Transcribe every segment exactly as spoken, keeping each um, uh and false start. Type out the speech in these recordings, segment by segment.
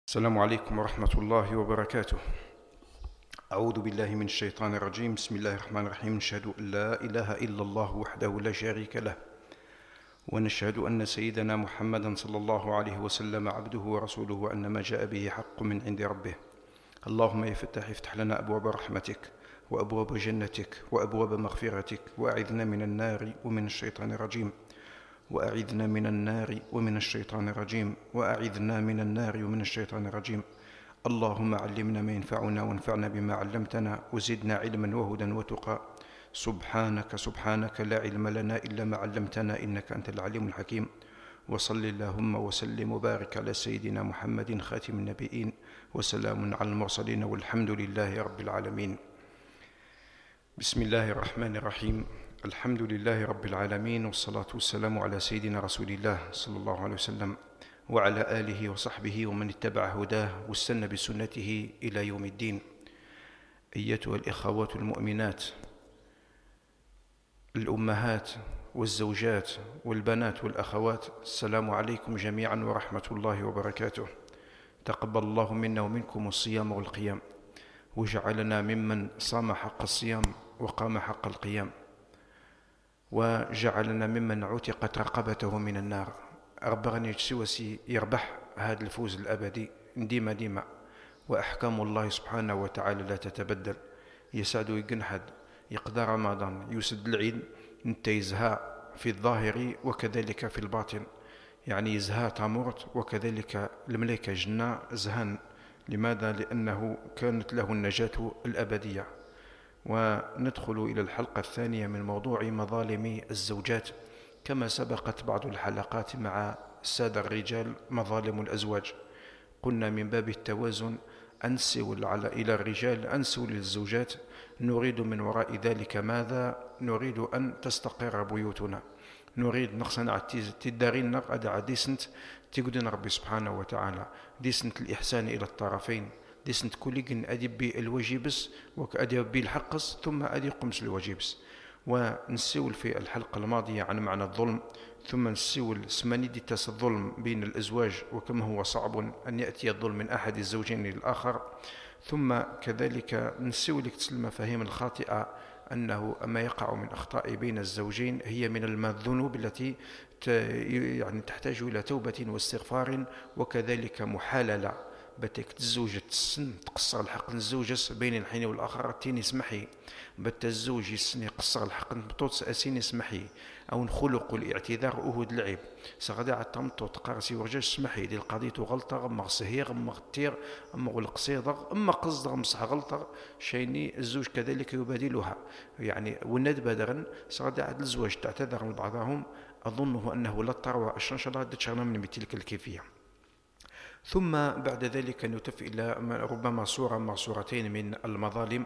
السلام عليكم ورحمة الله وبركاته. أعوذ بالله من الشيطان الرجيم. بسم الله الرحمن الرحيم. نشهد أن لا إله إلا الله وحده لا شريك له، ونشهد أن سيدنا محمدا صلى الله عليه وسلم عبده ورسوله، وأن ما جاء به حق من عند ربه. اللهم يا فتاح افتح لنا أبواب رحمتك وأبواب جنتك وأبواب مغفرتك، وأعذنا من النار ومن الشيطان الرجيم وأعذنا من النار ومن الشيطان الرجيم وأعذنا من النار ومن الشيطان الرجيم. اللهم علمنا ما ينفعنا وانفعنا بما علمتنا، وزدنا علما وهدى وتقى. سبحانك سبحانك لا علم لنا إلا ما علمتنا، إنك أنت العليم الحكيم. وصل اللهم وسلم وبارك على سيدنا محمد خاتم النبيين، وسلام على المرسلين، والحمد لله رب العالمين. بسم الله الرحمن الرحيم. الحمد لله رب العالمين، والصلاة والسلام على سيدنا رسول الله صلى الله عليه وسلم، وعلى آله وصحبه ومن اتبع هداه واستنى بسنته إلى يوم الدين. أيتها الإخوات المؤمنات، الأمهات والزوجات والبنات والأخوات، السلام عليكم جميعا ورحمة الله وبركاته. تقبل الله منا ومنكم الصيام والقيام، وجعلنا ممن صام حق الصيام وقام حق القيام، وجعلنا ممن عتقت رقبته من النار. ربغني سوسي يربح هذا الفوز الأبدي ديما ديما، وأحكام الله سبحانه وتعالى لا تتبدل. يسعد يقنحد يقضى رمضان يسد العيد، انت يزهى في الظاهر وكذلك في الباطن، يعني يزهى تمرت وكذلك الملائكة جنة زهن. لماذا؟ لأنه كانت له النجاة الأبدية. وندخل إلى الحلقة الثانية من موضوع مظالم الزوجات. كما سبقت بعض الحلقات مع السادة الرجال مظالم الأزواج، قلنا من باب التوازن أنسوا إلى الرجال أنسوا للزوجات. نريد من وراء ذلك ماذا؟ نريد أن تستقر بيوتنا، نريد نقصنا تدارين أدع ديسنت تقدن ربي سبحانه وتعالى، ديسنت الإحسان إلى الطرفين، ديسنت كوليجن أدب الواجبس وكأدب الحقص ثم أدي قمس الواجبس. ونسول في الحلقة الماضية عن معنى الظلم، ثم نسول سمانيدي تاس الظلم بين الأزواج، وكم هو صعب أن يأتي الظلم من أحد الزوجين للآخر. ثم كذلك نسول المفاهيم الخاطئة أنه أما يقع من أخطاء بين الزوجين هي من الذنوب التي يعني تحتاج إلى توبة واستغفار، وكذلك محاللة بتك الزوجة تسن تقصر الحق الزوجة بين الحين والآخر تيني اسمحي، بت الزوج يسن يقصر الحق بطوط أسين اسمحي، أو نخلق الاعتذار أهد العيب سغدا عتمتو تقارسي ورجاج اسمحي دي القضية غلطة، أما صهير أما غتير أما غلقصير أما قصد غمصح غلطة شيني الزوج كذلك يبادلها. يعني والندبة درن سغدا عد الزواج تعتذر من بعضهم، أظنه أنه لا تروى أشرا دتشغنا من بتلك الكيفية. ثم بعد ذلك نتف إلى ربما صورة مع صورتين من المظالم.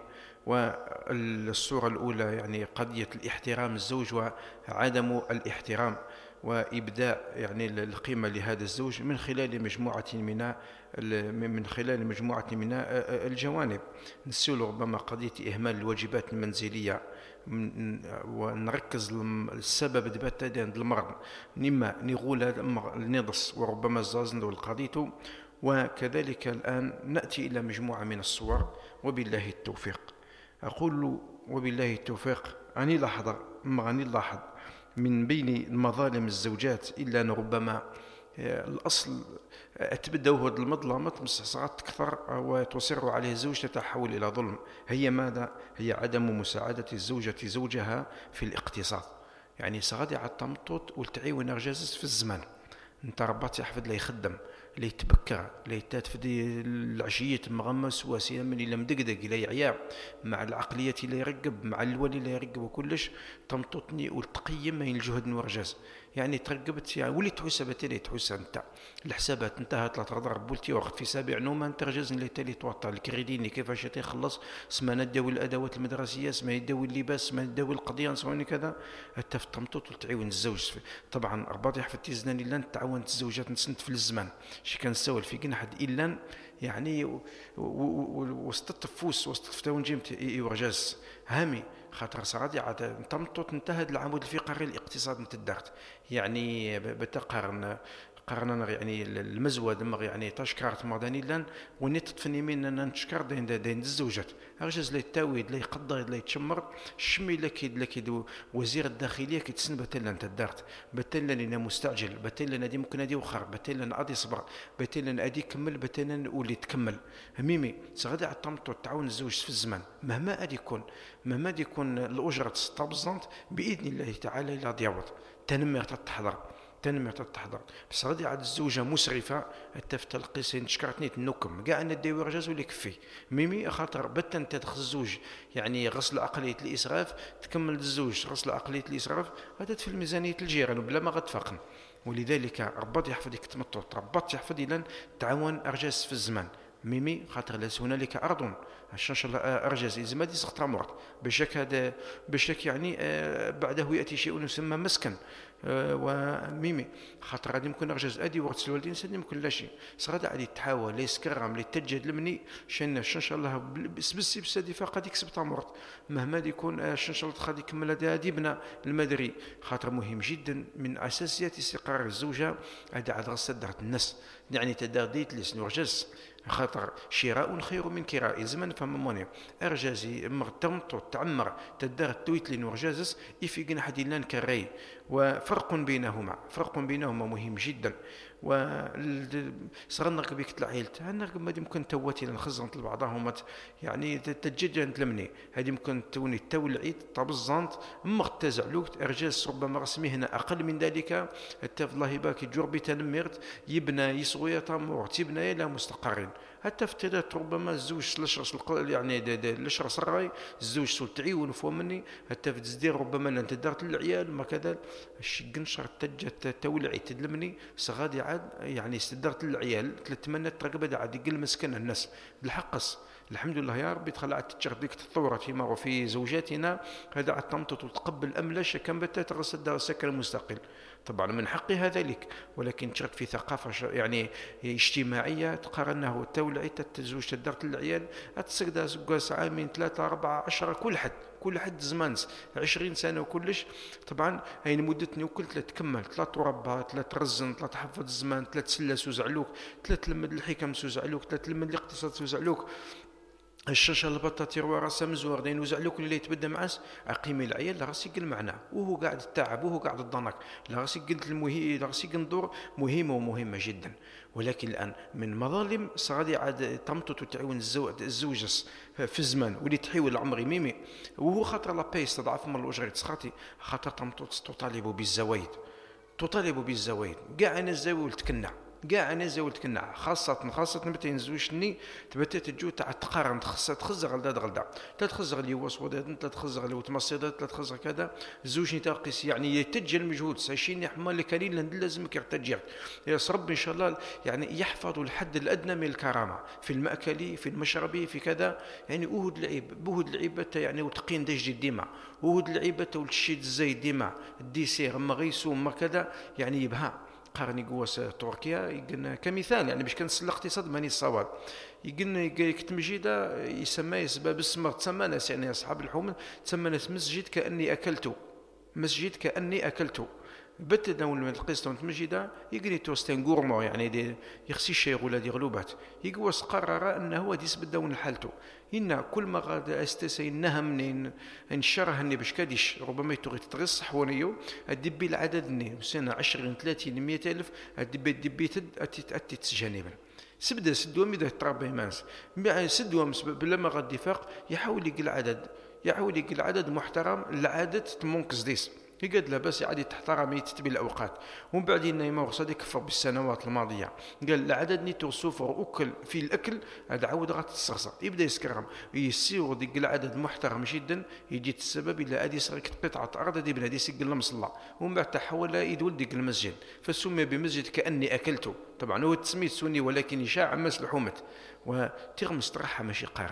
والصورة الأولى يعني قضية الاحترام الزوج وعدم الاحترام، وإبداء يعني القيمة لهذا الزوج من خلال مجموعة من من خلال مجموعة من الجوانب. نسول ربما قضية إهمال الواجبات المنزلية، ونركز السبب دبات عند المرض نما نقول النضس وربما الزازن والقضية. وكذلك الآن نأتي إلى مجموعة من الصور، وبالله التوفيق. أقول وبالله التوفيق. أني لاحظ ما أني لاحظ من بين المظالم الزوجات إلا أن ربما الأصل تبدأ هذا المظلمة صارت تكثر وتصر عليه الزوج تتحول إلى ظلم. هي ماذا؟ هي عدم مساعدة الزوجة زوجها في الاقتصاد. يعني صغادي على التمطط والتعيون رجازس في الزمان، انت ربات يحفظ لي يخدم لي يتبكر لي تاتفدي العشية مغمس واسيا من إلى مدقدق إلى عياب مع العقلية اللي يرقب مع الولي اللي يرقب وكلش تمططني والتقيم من الجهد ورجاز. يعني ترقبت يعني ولي تحس بتلي تحس انت الحسابات انتهت لا تقدر بولتي وقت في سابع نوم انت رجاز اللي تالي توطى الكريديني كيفاش تيخلص سما نداوي الادوات المدرسيه، سما يداوي اللباس، سما يداوي القضيه، سما كذا حتى في التمطط وتعاون الزوج. طبعا رباط يحفتي زنان الا تعاونت الزوجات نسنت في الزمان شي كان سوال في قنحد الا يعني وسط الفوس وسط فتاون جيمت ورجاز هامي خاطر صغادي عاد تمطط انتهت العمود الفقري الاقتصاد نتدارت. يعني بتقارن قررنا يعني المزود دمغ يعني تشكرت مدني لان ونيت تفني من ان نشكر دين دين الزوجات ارجز لي تاويد لي يقدر لي يتشمر شمي لك لك وزير الداخليه كيتسن بتل انت دارت بتل انا مستعجل بتل انا دي ممكن ادي وخر بتل انا ادي صبر بتل انا ادي كمل بتل انا ولي تكمل ميمي سغادي عطمطو تعاون الزوج في الزمان مهما ادي يكون مهما دي يكون الاجره تستبزنت باذن الله تعالى الى ديوط تنمير تتحضر تنمية تتحضر بس غادي عاد الزوجة مسرفة حتى في تلقيسين تشكرتني تنكم كاع أن ديوي رجاز ولا يكفي ميمي خاطر بتا انت تخص الزوج يعني غسل عقلية الإسراف تكمل الزوج غسل عقلية الإسراف هذا في الميزانية الجيران وبلا ما غتفاقن ولذلك ربط يحفظ يكتمطو ربط يحفظ إلى تعاون أرجاس في الزمان ميمي خاطر ليس هنالك أرض عشان شاء الله أرجاز إذا ما دي سقط مرض بشك هذا بشك يعني بعده يأتي شيء يسمى مسكن وميمي خاطر غادي يمكن أرجاز أدي وقت الوالدين سد يمكن لا شيء صغاد عادي تحاول ليس كرام لي تجد لمني شان إن شاء الله بس بس بس هذه فقد يكسب تمرض مهما يكون إن شاء الله غادي يكمل هذا ديبنا المدري خاطر مهم جدا من أساسيات استقرار الزوجة هذا عاد غصة درت الناس يعني تداديت لسن ورجاز خاطر شراء خير من كراء زمن فماموني ارجازي مرتمط تعمر تدار تويت لين ورجازس يفيقن حدي لان كراي وفرق بينهما فرق بينهما مهم جدا و صغرنا بك تلعيلت انا ما يمكن تواتي نخزن لبعضهم يعني تتججن تلمني هذه يمكن توني تولعيت طبزانت مغتزعلوك ارجاز ربما رسمي هنا اقل من ذلك حتى الله باك جربي تنمرت يبنى يسوي تمور تبنى الى مستقرين حتى في التلات ربما الزوج لشرس يعني لشرس الراي الزوج سول تعيون فمني حتى في تزدير ربما انت دارت العيال ما كذا الشقن شر تجت تولعي تدلمني صغادي عاد يعني استدرت العيال تتمنى ترقب عاد يقل مسكن الناس بالحقص الحمد لله يا ربي تخلعت تشرف ديك تطورت فيما وفي زوجاتنا هذا تمطط وتقبل أملش كم بتا تغسل دار السكن المستقل طبعا من حقها ذلك ولكن تشرف في ثقافة يعني اجتماعية تقارنه تولعي تتزوج تدرت العيال أتسقدا زقاس عامين ثلاثة أربعة عشرة كل حد كل حد زمان عشرين سنة وكلش طبعا هاي مدتني وكل ثلاث تكمل ثلاث تربى ثلاث ترزن ثلاث تحفظ الزمان ثلاث سلة سوزعلوك ثلاث تلمد الحكم سوزعلوك ثلاث تلمد الاقتصاد سوزعلوك الشاشه البطاطي راسها مزور دين وزعلوك اللي يتبدا معاس اقيمي العيال لا راسي قل معنا وهو قاعد التعب وهو قاعد الضنك لا راسي قلت المهم لا راسي ندور مهمه ومهمه جدا ولكن الان من مظالم صغادي عاد تمطط وتعاون الزوج الزوجس في الزمان واللي تحيول العمري ميمي وهو خاطر لا باي استضعف من الاجره تسخاتي خاطر تمطط تطالب بالزوايد تطالب بالزوايد كاع انا الزوايد تكنع كاع انا زولت كنا خاصه خاصه متى نزوجني تبت تجو تاع تقارن خاصه تخزر غلدا غلدا تتخزر لي وسوداد تتخزر لي وتمصيدات تتخزر كذا زوجني تاقيس يعني يتجل مجهود ساشيني حمال كليل لازم يرتجع يا رب ان شاء الله يعني يحفظ الحد الادنى من الكرامه في الماكل في المشرب في كذا يعني اوهد لعيب بوهد لعيبه يعني وتقين دجدي ديما اوهد لعيبه والشيد الزايد ديما الديسير ما غيسو ما كذا يعني يبها قارني قواس تركيا يقلنا كمثال يعني باش كنسل الاقتصاد ماني الصواب يقلنا يكتم جيدا يسمى يسبب اسمه تسمى ناس يعني اصحاب الحومه تسمى ناس مسجد كاني اكلته مسجد كاني اكلته بتدا ولا القسط متمجده يقري توستين غورمو يعني دي يخسي الشيخ ولا دي غلوبات يقواس قرر انه هو ديس بدون حالته إن كل ما غاد استسي نهم نشره اني باش كاديش ربما يتغي تغص حوانيو الدبي العدد ني سنه عشرين ثلاثين مئة الف الدبي الدبي تد اتي اتي تسجانبا سبدا سدوم اذا تربي ماس سدوم بلا ما غادي فاق يحاول يقل العدد يحاول يقل العدد محترم العدد تمونكس ديس يقعد لاباس عادي تحترم يتتبي الاوقات ومن بعد ما غصاد يكفر بالسنوات الماضيه قال العدد نيتو سوفر اكل في الاكل هذا عاود غتتصرصر يبدا يسكرهم يسير ديك العدد محترم جدا يجي السبب الا ادي سرقت قطعه ارض دي بنادي يسجل المصلى ومن بعد تحول يدول ديك المسجد فسمي بمسجد كاني اكلته طبعا هو تسميت سني ولكن يشاع مس لحومه وتغمس طرحها ماشي قارن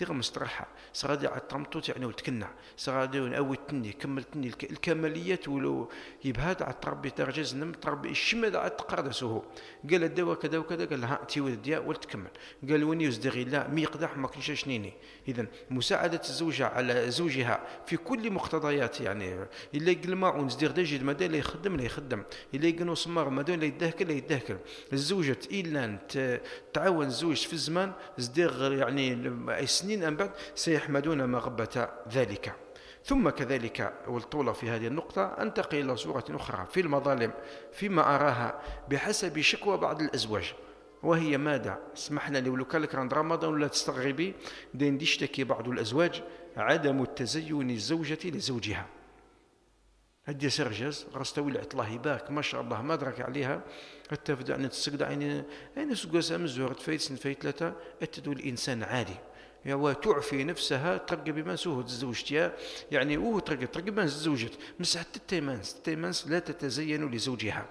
دير مسترحة سغادي على الطمطوط يعني وتكنع سغادي نأوي تني كمل تني الكماليات ولو يبهاد على تربي ترجز نم تربي الشمد على تقادسه قال الدواء كذا وكذا قال ها تيود ديا ولتكمل قال وني يزدغي لا مي يقدح ما كنش شنيني. إذن مساعدة الزوجة على زوجها في كل مقتضيات يعني إلا يقل معون زدير دجد مدى لا يخدم لا يخدم إلا يقنو سمار مدى لا يدهكل لا يدهكل. الزوجة إلا تعاون الزوج في الزمان زدير يعني سنين أن بعد سيحمدون مغبة ذلك. ثم كذلك والطولة في هذه النقطة أنتقل إلى صورة أخرى في المظالم فيما أراها بحسب شكوى بعض الأزواج، وهي ماذا؟ اسمحنا لي ولو كان لك عند رمضان ولا تستغربي دين يشتكي بعض الأزواج عدم التزين الزوجة لزوجها. هدي سرجز غرستوي الله يبارك ما شاء الله ما درك عليها حتى تبدا ان تسقط يعني يعني سقوسها من زهره فايت سن فايت ثلاثه اتدو الانسان عادي يا وتعفي نفسها ترقى بما سوه تزوجتها يعني هو ترقى ترقى بما زوجت مسح التيمانس التيمانس لا تتزين لزوجها.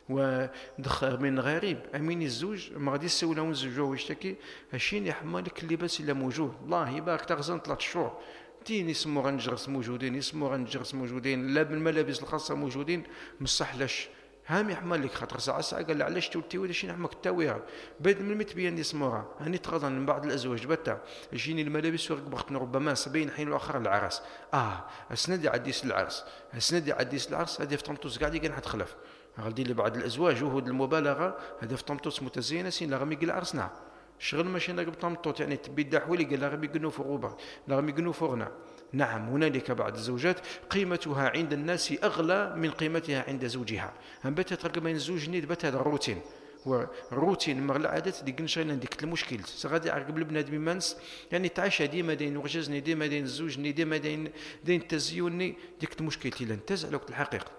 ودخل من غريب امين الزوج ما غادي يسولها ونزوجوه ويشتكي هاشين يحملك اللباس الا موجود الله يبارك تغزن ثلاث شهور تين يسمو غنجرس موجودين يسمو غنجرس موجودين لا بالملابس الخاصه موجودين مصحلاش هامي يحمل لك خاطر ساعه ساعه قال علاش تولتي ولا شي نحمك تاويها بعد من متبين يسموها هاني تغضن من بعض الازواج بتا يجيني الملابس ورق بختنا ربما سبعين حين الاخر العرس اه اسندي عديس العرس اسندي عديس العرس هذه في طمطوس قاعد كان حتخلف غادي لي بعض الازواج وهود المبالغه هذا في طمطوس متزينه سين لا غمي قال العرس نعم شغل ماشي نقب طمطوط يعني تبدا حوالي قال لا غمي قنو فوق لا غمي قنو فوقنا. نعم هنالك بعض الزوجات قيمتها عند الناس أغلى من قيمتها عند زوجها. هم بتا ترقى بين الزوج نيد بتا هذا الروتين والروتين مغلى عادات ديك نشينا ديك المشكل سغادي عقب البنادم مانس يعني تعاشى ديما داين وغجزني ديما داين الزوجني ديما داين داين تزيوني ديك المشكل لن تزعل وقت الحقيقة.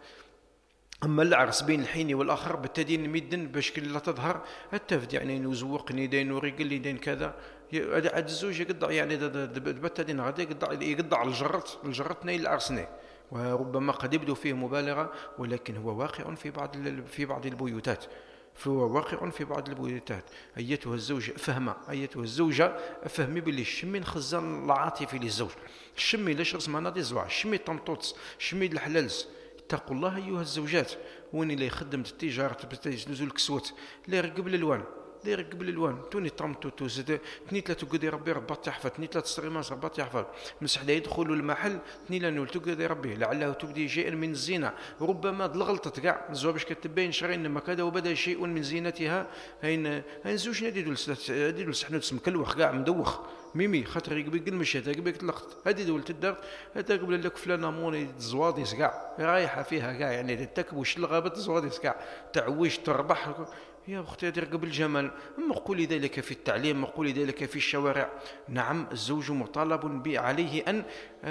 أما العرس بين الحين والآخر بالتدين ميدن باش كل لا تظهر التفد يعني نزوقني داين وريقل لي داين كذا عاد الزوج يقطع يعني بالتدين غادي يقطع يقطع الجرت الجرت نايل العرسني وربما قد يبدو فيه مبالغة ولكن هو واقع في بعض في بعض البيوتات فهو واقع في بعض البيوتات. أيتها الزوجة فهمة أيتها الزوجة فهمي باللي شمي خزان العاطفي للزوج شمي لاش رسم نادي زوا شمي طمطوط شمي الحلالس. اتقوا الله أيها الزوجات وين اللي يخدم التجارة تبتاج نزول كسوت لا يرقب الألوان لا يرقب الألوان توني طمطو توزد تني ثلاثة قدي ربي ربط يحفظ تني ثلاثة صريماس ربط يحفظ مسح لا يدخلوا المحل تني لا نول تقدي ربي لعله تبدي شيء من الزينة ربما الغلطة كاع زوا باش كتبين شرين ما كذا وبدا شيء من زينتها هين هين زوج نادي دول دي دول سحنو تسم كلوخ كاع مدوخ ميمي خاطر يقبل قل مشات يقبل تلقط هذه دول تدار هذا قبل لك فلانه موني زواديس كاع رايحه فيها كاع يعني تكب وش الغابه زواديس كاع تعويش تربح يا اختي هذه قبل جمال. مقول ذلك في التعليم مقول ذلك في الشوارع. نعم الزوج مطالب عليه ان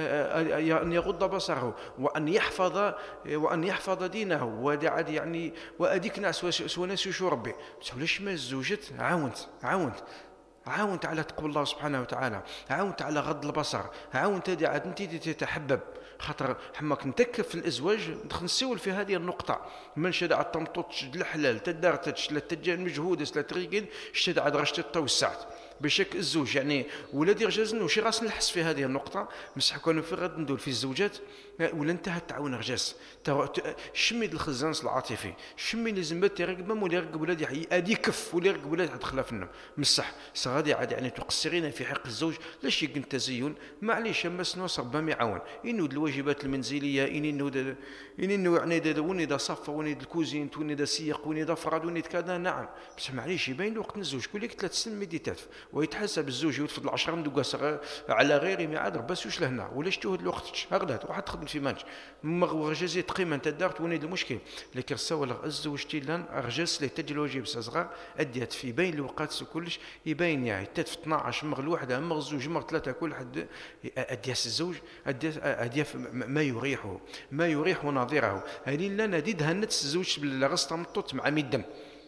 ان يغض بصره وان يحفظ وان يحفظ دينه ودعد يعني واديك ناس وناس شو ربي بس ما الزوجة عاونت عاونت عاونت على تقوى الله سبحانه وتعالى عاونت على غض البصر عاونت هذه عاد انت تتحبب خاطر حماك نتكف في الازواج ندخل نسول في هذه النقطه من شد على الطمطوط شد الحلال تدار تشلا تجان مجهود سلا تريقين شد عاد غشت الطوسعت بشك الزوج يعني ولادي رجازن وشي راس نحس في هذه النقطه مسح كانوا في غد ندور في الزوجات ولا انتهى التعاون رجاس شمي الخزان العاطفي شمي لازم ترقب مو اللي يرقب ولادي ادي كف واللي يرقب ولادي تخلف لنا مسح صغادي عاد يعني تقصرين في حق الزوج لاش يقن التزين معليش اما سنوس ربما يعاون انه الواجبات المنزليه انه انه يعني دا وني دا صفه وني دا الكوزين وني دا سيق وني دا فراد وني كذا نعم بس معليش يبين وقت الزوج كل لك ثلاث سنين ميديتات ويتحسب الزوج يوفد العشرة مدوقه على غير ميعاد بس واش لهنا ولاش تهد الوقت هكذا واحد تخدم في مانج مغرجازي تقيمه انت دارت وني المشكل لكن سوا الزوج تيلان رجاس لي تجي الواجب صغار اديت في بين الوقت كلش يبين يعني تات في اثناش مغ واحده مغ زوج مغ ثلاثه كل حد اديس الزوج اديس ما يريحه ما يريح نظيره هذه لا نديدها نتس الزوج بالغصه مطوط مع ميدم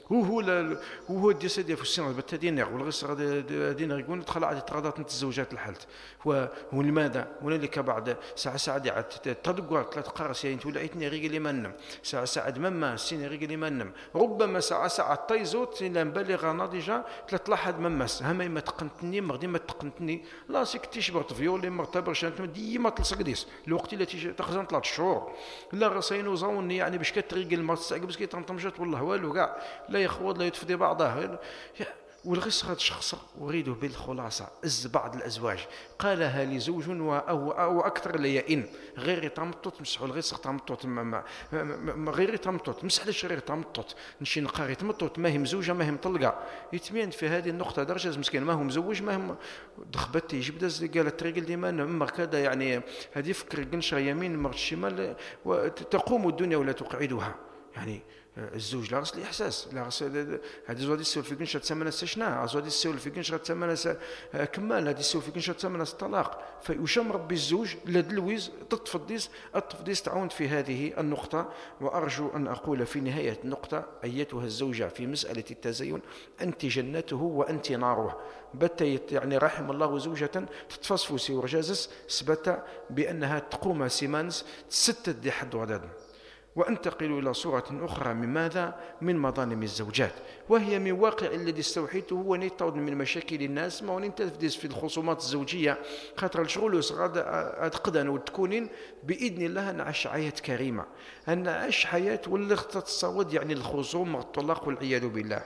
وهو وهو دي سيدي في السنة بالتدينير والغس غادي دينير يقول دخل عاد تغادات نت الزوجات الحالت ولماذا هنالك بعد ساعة ساعة عاد تدقوا ثلاث قرص يعني تولعتني غير اللي منم ساعة ساعة مما سين غير اللي منم ربما ساعة ساعة طيزوت إلى مبالغة ناضجة ثلاث لاحظ مماس هما ما تقنتني ما غادي ما تقنتني لا سيك تيشبرت فيولي مرتبر شانت ديما تلصقديس الوقت اللي تخزن ثلاث شهور لا غسينو زوني يعني باش كتريق الماء بس كي تنطمجت والله والو كاع لا يخوض لا يتفدي بعضها والغس هذا الشخص أريده بالخلاصة از بعض الأزواج قالها لزوج أو, أو أكثر ليئن غير تمطط مسحوا الغس تمطط غير تمطط مسح ليش غير تمطط نشي نقاري تمطط ما هي مزوجة ما هي مطلقة يتمين في هذه النقطة درجة مسكين ما هو مزوج ما هم دخبت يجيب دز قالت رجل ديما ما كذا يعني هذه فكر قنشة يمين مرت شمال وتقوم الدنيا ولا تقعدها يعني الزوج لا غسل الإحساس لا غسل هذه زوادي السول في كنشة تسمى استشناء زوادي السول في كنشة تسمى كمال هذه السول في كنشة تسمى الطلاق فيشم ربي الزوج لدلويز تتفضيس التفضيس تعاون في هذه النقطة وأرجو أن أقول في نهاية النقطة أيتها الزوجة في مسألة التزين أنت جنته وأنت ناره بتيت يعني رحم الله زوجة تتفصفسي ورجازس سبت بأنها تقوم سيمانس تستد دي حد وداد. وأنتقل إلى صورة أخرى من ماذا؟ من مظالم الزوجات وهي من واقع الذي استوحيته هو نيتاود من مشاكل الناس ما وننتفدس في الخصومات الزوجية خاطر الشغل غاد أتقدن وتكونين بإذن الله نعيش حياة كريمة أن نعيش حياة واللي تتصود يعني الخصوم والطلاق والعياذ بالله.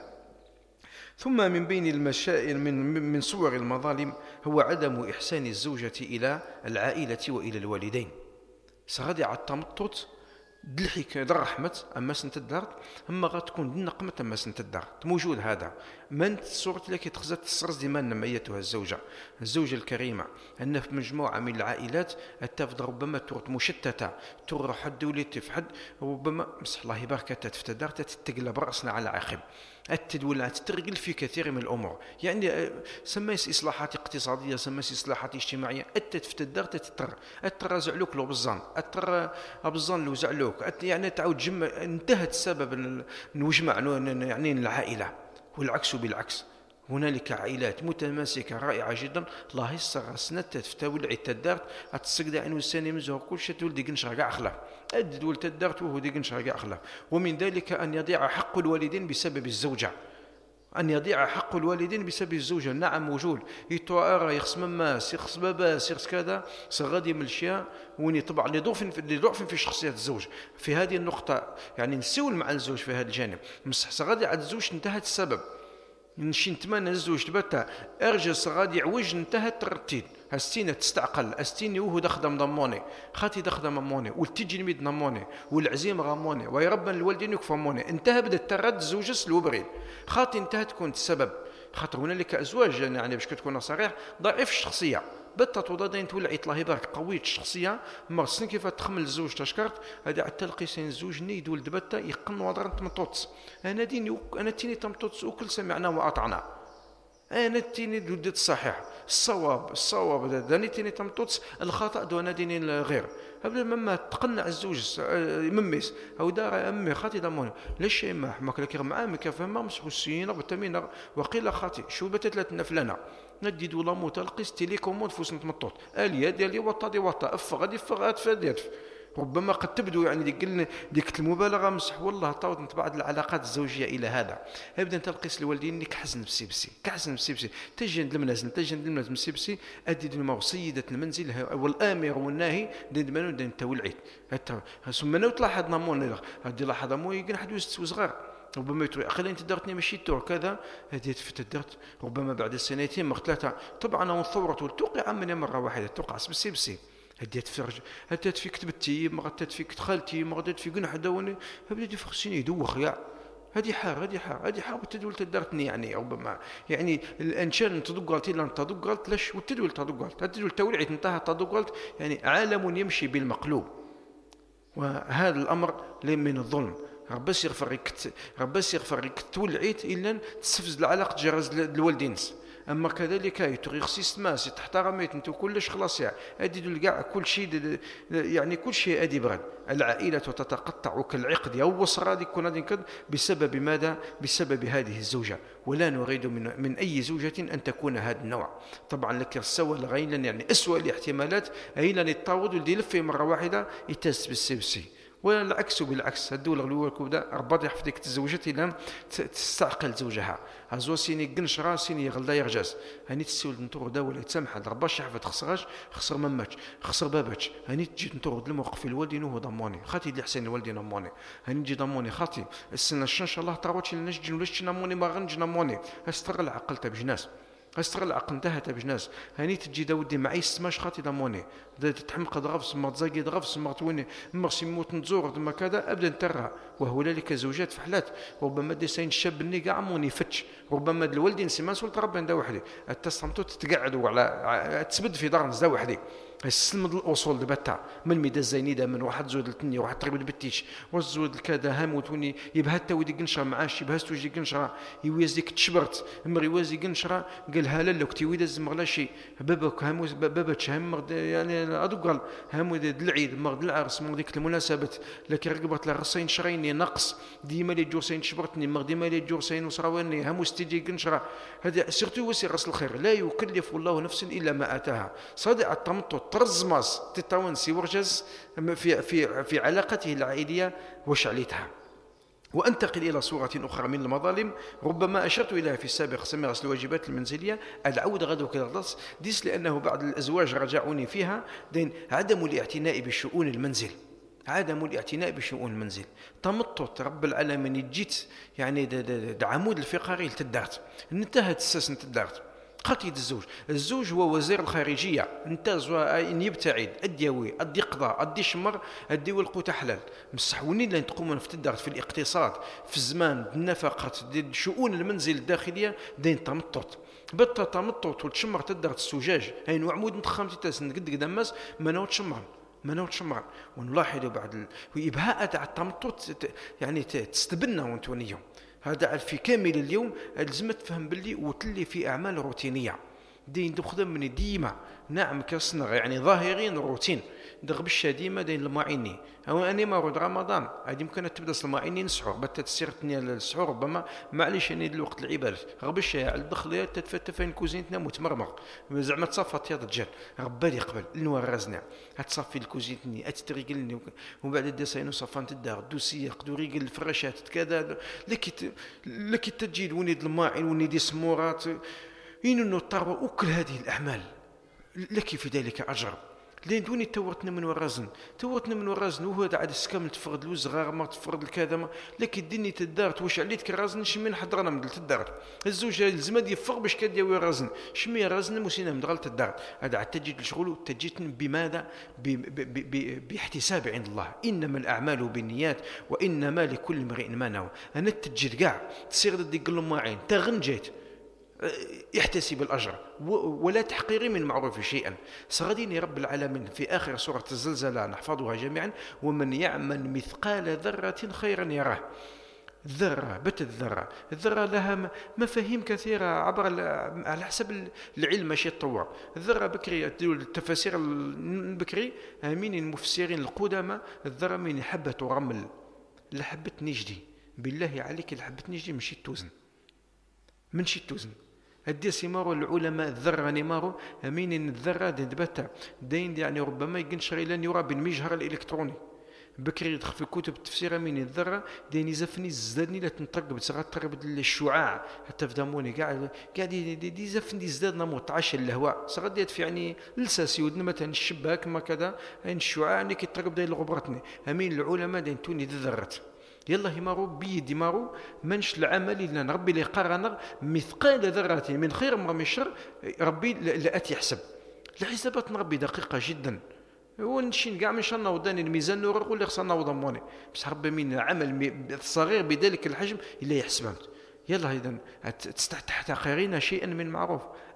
ثم من بين المشائر من من صور المظالم هو عدم إحسان الزوجة إلى العائلة وإلى الوالدين سغادي على التمطط دلحيك در رحمت اما سنت الدار اما غتكون النقمه اما سنت الدار موجود هذا من صورة لك تخزت السرز ديما نميتها الزوجه الزوجه الكريمه ان في مجموعه من العائلات التفض ربما تورت مشتته تروح حد وليت في حد ربما مسح الله يبارك تتفتدر تتقلب راسنا على عقب التدويل تترجل في كثير من الامور يعني سميس اصلاحات اقتصاديه سميس اصلاحات اجتماعيه التفتدر تتر الترازع لك لو بالظن التر بالظن لو زعلوك يعني تعود جمع انتهت السبب نوجمع يعني العائله والعكس بالعكس هنالك عائلات متماسكه رائعه جدا الله يسر سنت تفتاول عيد تدارت اتسقد عنو السنه مزور كل شيء تولد قنشر كاع خلاف ادد ولد تدارت وهو دي قنشر كاع خلاف ومن ذلك ان يضيع حق الوالدين بسبب الزوجه أن يضيع حق الوالدين بسبب الزوجة نعم موجود يتوارى يخص مماس يخص باباس يخص كذا سغادي من الأشياء وني طبعا لضعف في لضعف في شخصية الزوج في هذه النقطة يعني نسول مع الزوج في هذا الجانب مسح سغادي على الزوج انتهت السبب نشي نتمنى الزوج تبتا ارجع سغادي عوج انتهت ترتيد هستينة تستعقل استيني وهو دخدم ضموني خاتي دخدم اموني والتجي ميد نموني والعزيم غاموني ويربا الوالدين يكفموني انتهى بدا ترد زوجس الوبريد خاتي انتهى تكون السبب خاطر هنالك ازواج يعني باش تكون صريح ضعيف الشخصيه بتا توضادين تولعي الله يبارك قويه الشخصيه ما سن كيف تخمل الزوج تشكرت هذا على التلقي سين زوج نيد ولد بتا يقن وضر تمطوط انا ديني انا تيني تمطوط وكل سمعنا واطعنا انا تيني وديت الصحيح الصواب الصواب داني تيني تمطوط الخطا دون ديني غير قبل مما تقنع الزوج مميس او دار امي خاطي دموني ليش ما حماك لك معاه كفما مسحوسين وبتمين وقيل خاطي شو بتثلاث نفلنا ندي دولا موت القيس تيليكوموند فوس نتمطوط اليا ديالي وطا دي وطا اف غادي فغات فديت ربما قد تبدو يعني ديك ديك المبالغه مسح والله طاوت بعض العلاقات الزوجيه الى هذا ابدا تلقيس الوالدين انك حزن بسي بسي كحزن بسي بسي تجند المنازل تجند المنازل مسي بسي ادي ديما سيده المنزل والامر والناهي دي منو دي انت ولعيت حتى ثم نو تلاحظ نمون هادي لاحظ مو يقن حد صغار ربما يتري اخي انت درتني ماشي تور كذا هذه تفتدرت ربما بعد سنتين مر ثلاثه طبعا انا ثورت توقع من مره واحده توقع بسي بسي هديت فرج هديت في كتبتي ما غدت في خالتي ما غدت في قنح دوني بديت في خصني يدوخ يا هذه حار هذه حار هذه حار وتدول تدرتني يعني ربما يعني الانشان تدقلت الا تدقلت لاش وتدول تدقلت تدول تولعت انتهى تدقلت يعني عالم يمشي بالمقلوب وهذا الامر من الظلم ربي يغفر لك ربي يغفر لك تولعيت الا تستفز العلاقه جرز الوالدين اما كذلك يتغيغسيس ماس تحترميت انت كلش خلاص يعني ادي كاع كل شيء يعني كل شيء ادي بغد. العائله تتقطع كالعقد او الاسره يكون بسبب ماذا؟ بسبب هذه الزوجه. ولا نريد من من اي زوجه ان تكون هذا النوع. طبعا لك السوى الغيلا يعني اسوء الاحتمالات هي لن يتطاود ولدي يلف مره واحده يتس بالسي ولا العكس بالعكس. الدولة الأولى كودا رباط يحفظك تزوجت إلى تستعقل زوجها هزو سيني قنشرا سيني يغلى يرجاز هني تسول نتور دا ولا يتسامح هذا رباش يحفظ خسرش خسر مماتش خسر باباتش هني تجي نتور الموقف في الوالدي نو ضموني خاطي اللي حسين الوالدي نموني هني نجي ضموني خاطي السنة ان شاء الله تراوتش نجي ولاش نموني ما غنجي نموني استغل عقلتها بجناس استغل عقل انتهت بجناس هني تجي داودي معي سماش خاطي ضموني تتحمق ضغف ما تزاقي ضغف ما تويني مرسي موت نزور ما كذا ابدا ترى. وهو ذلك زوجات في حالات ربما دي سين شاب ني كاع موني فتش ربما الوالدين سي سولت ربي ندا وحدي التصمتو تتقعدوا على تسبد في دار نزا وحدي السلم الاصول دبتا من ميدا الزينيده من واحد زود الثاني واحد تريب البتيش والزود الكذا هاموت وني يبها تا ودي قنشره معاش يبها توجي قنشره يوازيك تشبرت امر يوازي قنشره قال هلا لو كتي ويدا زمغلا شي بابك هامو بابا تشهم يعني ادو قال هامو العيد مرض العرس مو ديك المناسبات لكن رقبت لا رصين شريني نقص ديما لي جورسين شبرتني مر ديما لي جورسين وصراوني هامو استيجي قنشره هذا سيرتو وسي راس الخير لا يكلف الله نفسا الا ما اتاها صادع التمطط ترزماس تتاونسي ورجز في في في علاقته العائليه وشعليتها. وانتقل الى صوره اخرى من المظالم ربما اشرت اليها في السابق سمير الواجبات المنزليه العوده غدو كلاص ديس لانه بعض الازواج رجعوني فيها دين عدم الاعتناء بشؤون المنزل عدم الاعتناء بشؤون المنزل تمطط رب العالمين جيت يعني عمود الفقري لتدارت انتهت الساس نتدارت قتيد الزوج الزوج هو وزير الخارجيه انت ان يبتعد الديوي ادي قضاء ادي شمر ادي والقوت حلال مسحونين لين تقومون في الدار في الاقتصاد في الزمان النفقه شؤون المنزل الداخليه دين تمطط بطه تمطط وتشمر تدار السجاج هين وعمود نتخم تتسن قد قد ماس ما نوت شمر ما نوت شمر ونلاحظ بعد وابهاء تاع التمطط يعني تستبنى وانتونيهم هذا في كامل اليوم لازم تفهم باللي وتلي في اعمال روتينيه دين تخدم من ديما نعم كصنع يعني ظاهرين روتين دغبش ديما دين المعيني هو اني ما رد رمضان هذه يمكن تبدا المعيني نسحور بتا تسير تنيا السحور ربما معليش اني الوقت العباده غبش على الدخل تتفتى فين كوزينتنا متمرمغ زعما تصفى يا رجال ربي يقبل النوار رازنا هتصفي الكوزينتني اتريقلني ومن بعد دسينو صفانت الدار دوسيه قدوري الفراشات كذا لكي لكي تجي ونيد الماعن ونيد سمورات إنه نضطر أكل هذه الأعمال لك في ذلك أجر لين دوني تورتنا من ورازن تورتنا من ورازن وهذا عاد السكام تفرد له صغار ما تفرد الكذا ما لك الدنيا تدار توش عليت كرازن شمين حضرنا من الدار الزوج الزماد يفر باش كدير رازن شمي رازن موسينا من دغلت الدار هذا عاد تجد الشغل تجد بماذا باحتساب عند الله انما الاعمال بالنيات وانما لكل امرئ ما نوى انا تجد كاع تصير ديك الماعين تغنجيت يحتسب الأجر ولا تحقيري من معروف شيئا سغديني رب العالمين في آخر سورة الزلزلة نحفظها جميعا ومن يعمل مثقال ذرة خيرا يراه الذرة بت الذرة الذرة لها مفاهيم كثيرة عبر على حسب العلم ماشي يتطور الذرة بكري التفاسير البكري من المفسرين القدامى الذرة من حبة رمل لحبة نجدي بالله عليك لحبة نجدي مشي توزن منشي توزن هدي سيمارو العلماء الذرة نيمارو امين الذرة دبتا دين يعني ربما يقنشر لن يرى بالمجهر الالكتروني بكري يدخل في كتب التفسير من الذرة دين يزفني زدني لا تنطق بتغطر تربط الشعاع حتى فداموني قاعد قاعد يزفني زداد نموت عاش الهواء صغديت في يعني لساسي ودنا مثلا الشباك ما كذا يعني الشعاع اللي كيترقب داير الغبرتني امين العلماء دين توني ذرت يلا مارو بيدي مارو منش العمل اللي ربي اللي قرن مثقال ذرة من خير ما من شر ربي لا يحسب الحسابات ربي دقيقة جدا ونشين كاع من شان نوضاني الميزان نور نقول لي خصنا نوض ضموني بس ربي من عمل صغير بذلك الحجم اللي يحسبه يلا اذا تحتقرين شيئا من معروف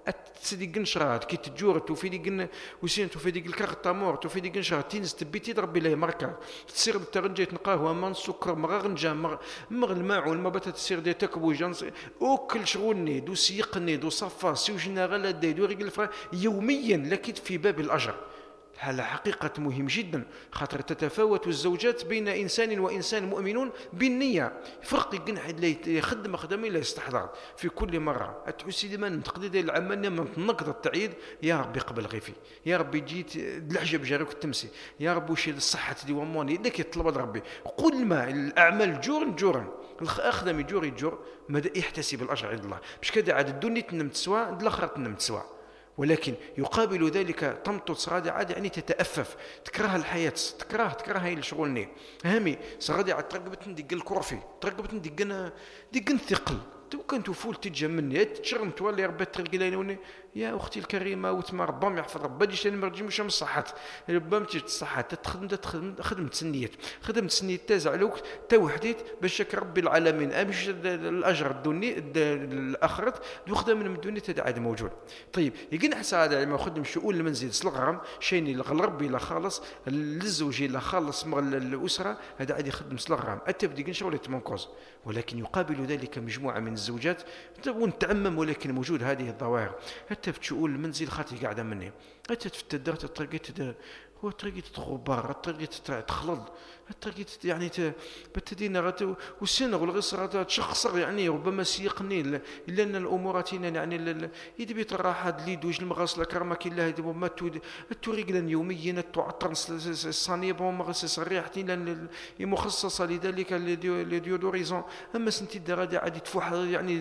تسدي قنشرات كي تجور توفي دي قن وسين توفي دي الكارتامور توفي دي قنشرات تينس تبيتي تربي لي ماركه تصير الترنجي تنقهوه ما سكر ما غنجا ما الماعون ما بتا تصير دي تكبو جانس اوكل شغلني دو سيقني دو صفا سوجنا غلا دي دو رجل يوميا لكن في باب الاجر. هذا حقيقة مهم جدا، خاطر تتفاوت الزوجات بين إنسان وإنسان مؤمنون بالنية. فرق يقنح اللي يخدم خدمة لا يستحضر في كل مرة تحسي ديما نتقدي ديال العمل من تنقض التعيد يا ربي قبل غيفي يا ربي جيت الحجب جارك التمسي يا ربي وشي الصحة دي وموني داك يطلب ربي كل ما الأعمال جور جورا الأخدم يجور يجور ماذا يحتسب الأجر عند الله باش كذا عاد الدنيا تنم تسوى الآخرة تنم تسوى. ولكن يقابل ذلك تمطط صغادي عاد يعني تتأفف تكره الحياة تكره تكره هاي الشغل هامي صغادي عاد ترقبت ندق الكرفي ترقبت ندق دق الثقل تو كنت فول تجا مني تشرم تولي ربي ترقي لي يا اختي الكريمه وتما ربما يحفظ ربي ديش انا ما نجمش من الصحات ربما تجي الصحات تخدم تخدم خدمه سنيات خدمه سنيات تازع لوك تا وحديت باش ربي العالمين امش الاجر الدنيا الاخرت وخدم من الدنيا تاع عاد موجود. طيب يقين حسا هذا ما خدم شؤون المنزل صلغرم شيني لربي لا خالص للزوجي لا خالص مع الاسره هذا عاد يخدم صلغرم التبدي شغل تمنكوز. ولكن يقابل ذلك مجموعه من الزوجات ونتعمم ولكن موجود هذه الظواهر حتى في شؤون المنزل خاطي قاعده مني حتى في التدارت طريقه هو طريقه تغبار طريقه تخلط طريقه يعني بتدينا غت والسن والغصر تشخصر يعني ربما سيقني الا ان الامورات يعني يدبي الراحه لي دوج المغاسله كرمك الله يدبو ما توريقلا يوميا تعطر الصانيه بون مغسل ريحتي لان مخصصه لذلك لديودوريزون اما سنتي غادي عادي تفوح يعني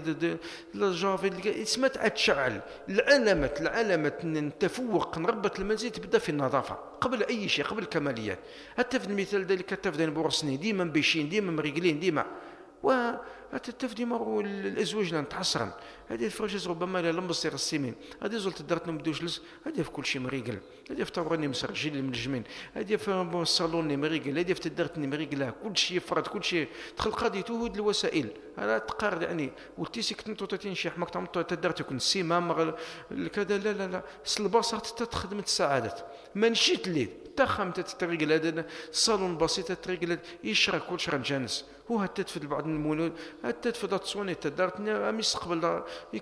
الجافي سمات تشعل العلامات العلامات نتفوق نربط المنزل تبدا في النظافه قبل اي شيء قبل الكماليات. حتى في المثال ذلك تفدين بورسني ديما بيشين ديما مريقلين ديما و تفدي مرو الازواج لان تحصرن هذه الفرجز ربما لا لمبصير السيمين هذه زولت درت مدوجلس هذه في كل شيء مريقل هذه في طورني مسرجين المنجمين هذه في الصالون مريقل هذه في درتني مريقله كل شيء فرد كل شيء دخل قاضي تهود الوسائل هذا تقارد يعني ولتيسي كنت تاتين شي حماك تاع تدرت يكون السيمام كذا لا لا لا الباصه تخدم السعادات ما نشيت ليه تخمت تتريقل هذا الصالون بسيط تتريقل يشرى كل شرا جانس هو هتدفد بعض المولود هتدفد تصوني تدارتنا مش قبل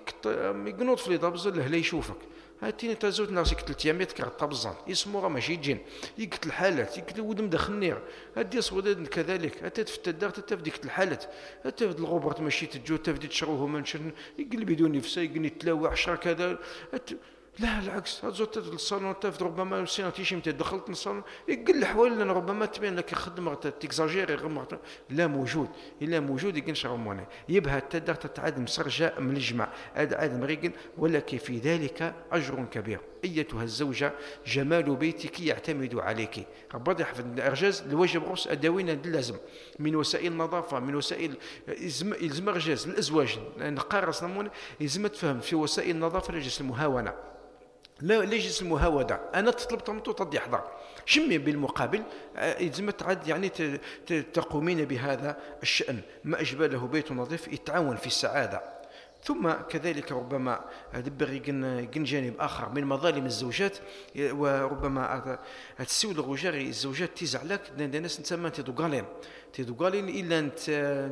يقنوط في الضبز اللي يشوفك هاتيني تزوت ناسك ثلاث ايام يتكر طبزان اسمه راه ماشي يجين يقتل الحالات يقتل ودم داخل النير هادي صوداد كذلك هتدفد الدار تفديك الحالات هتفد الغبرة ماشي تجو تفدي تشروه منشن يقلب بدون نفسه يقني تلاوى عشرة كذا لا العكس هتزوت الصالون تفد ربما سيناتيشي متى دخلت الصالون يقل الحوال لان ربما تبين لك خدمه تكزاجيري غير لا موجود الا موجود يقن شرمونه يبها تقدر تتعاد مسرجه من الجمع هذا عاد مريقل ولكن في ذلك اجر كبير. ايتها الزوجه جمال بيتك يعتمد عليك ربنا يحفظ الارجاز الواجب غرس ادوين اللازم من وسائل النظافه من وسائل يلزم ارجاز الازواج نقارص نمون يلزم تفهم في وسائل النظافه لجس المهاونه لا ليجلس المهاودة أنا تطلب طمطو تضي حضر شمي بالمقابل يلزم تعد يعني تقومين بهذا الشأن ما أجبله بيت نظيف يتعاون في السعادة. ثم كذلك ربما دبغي جن جانب آخر من مظالم الزوجات وربما تسوي الغجاري الزوجات تزعلك لأن الناس نتسمى تدوغالين تدوغالين إلا أنت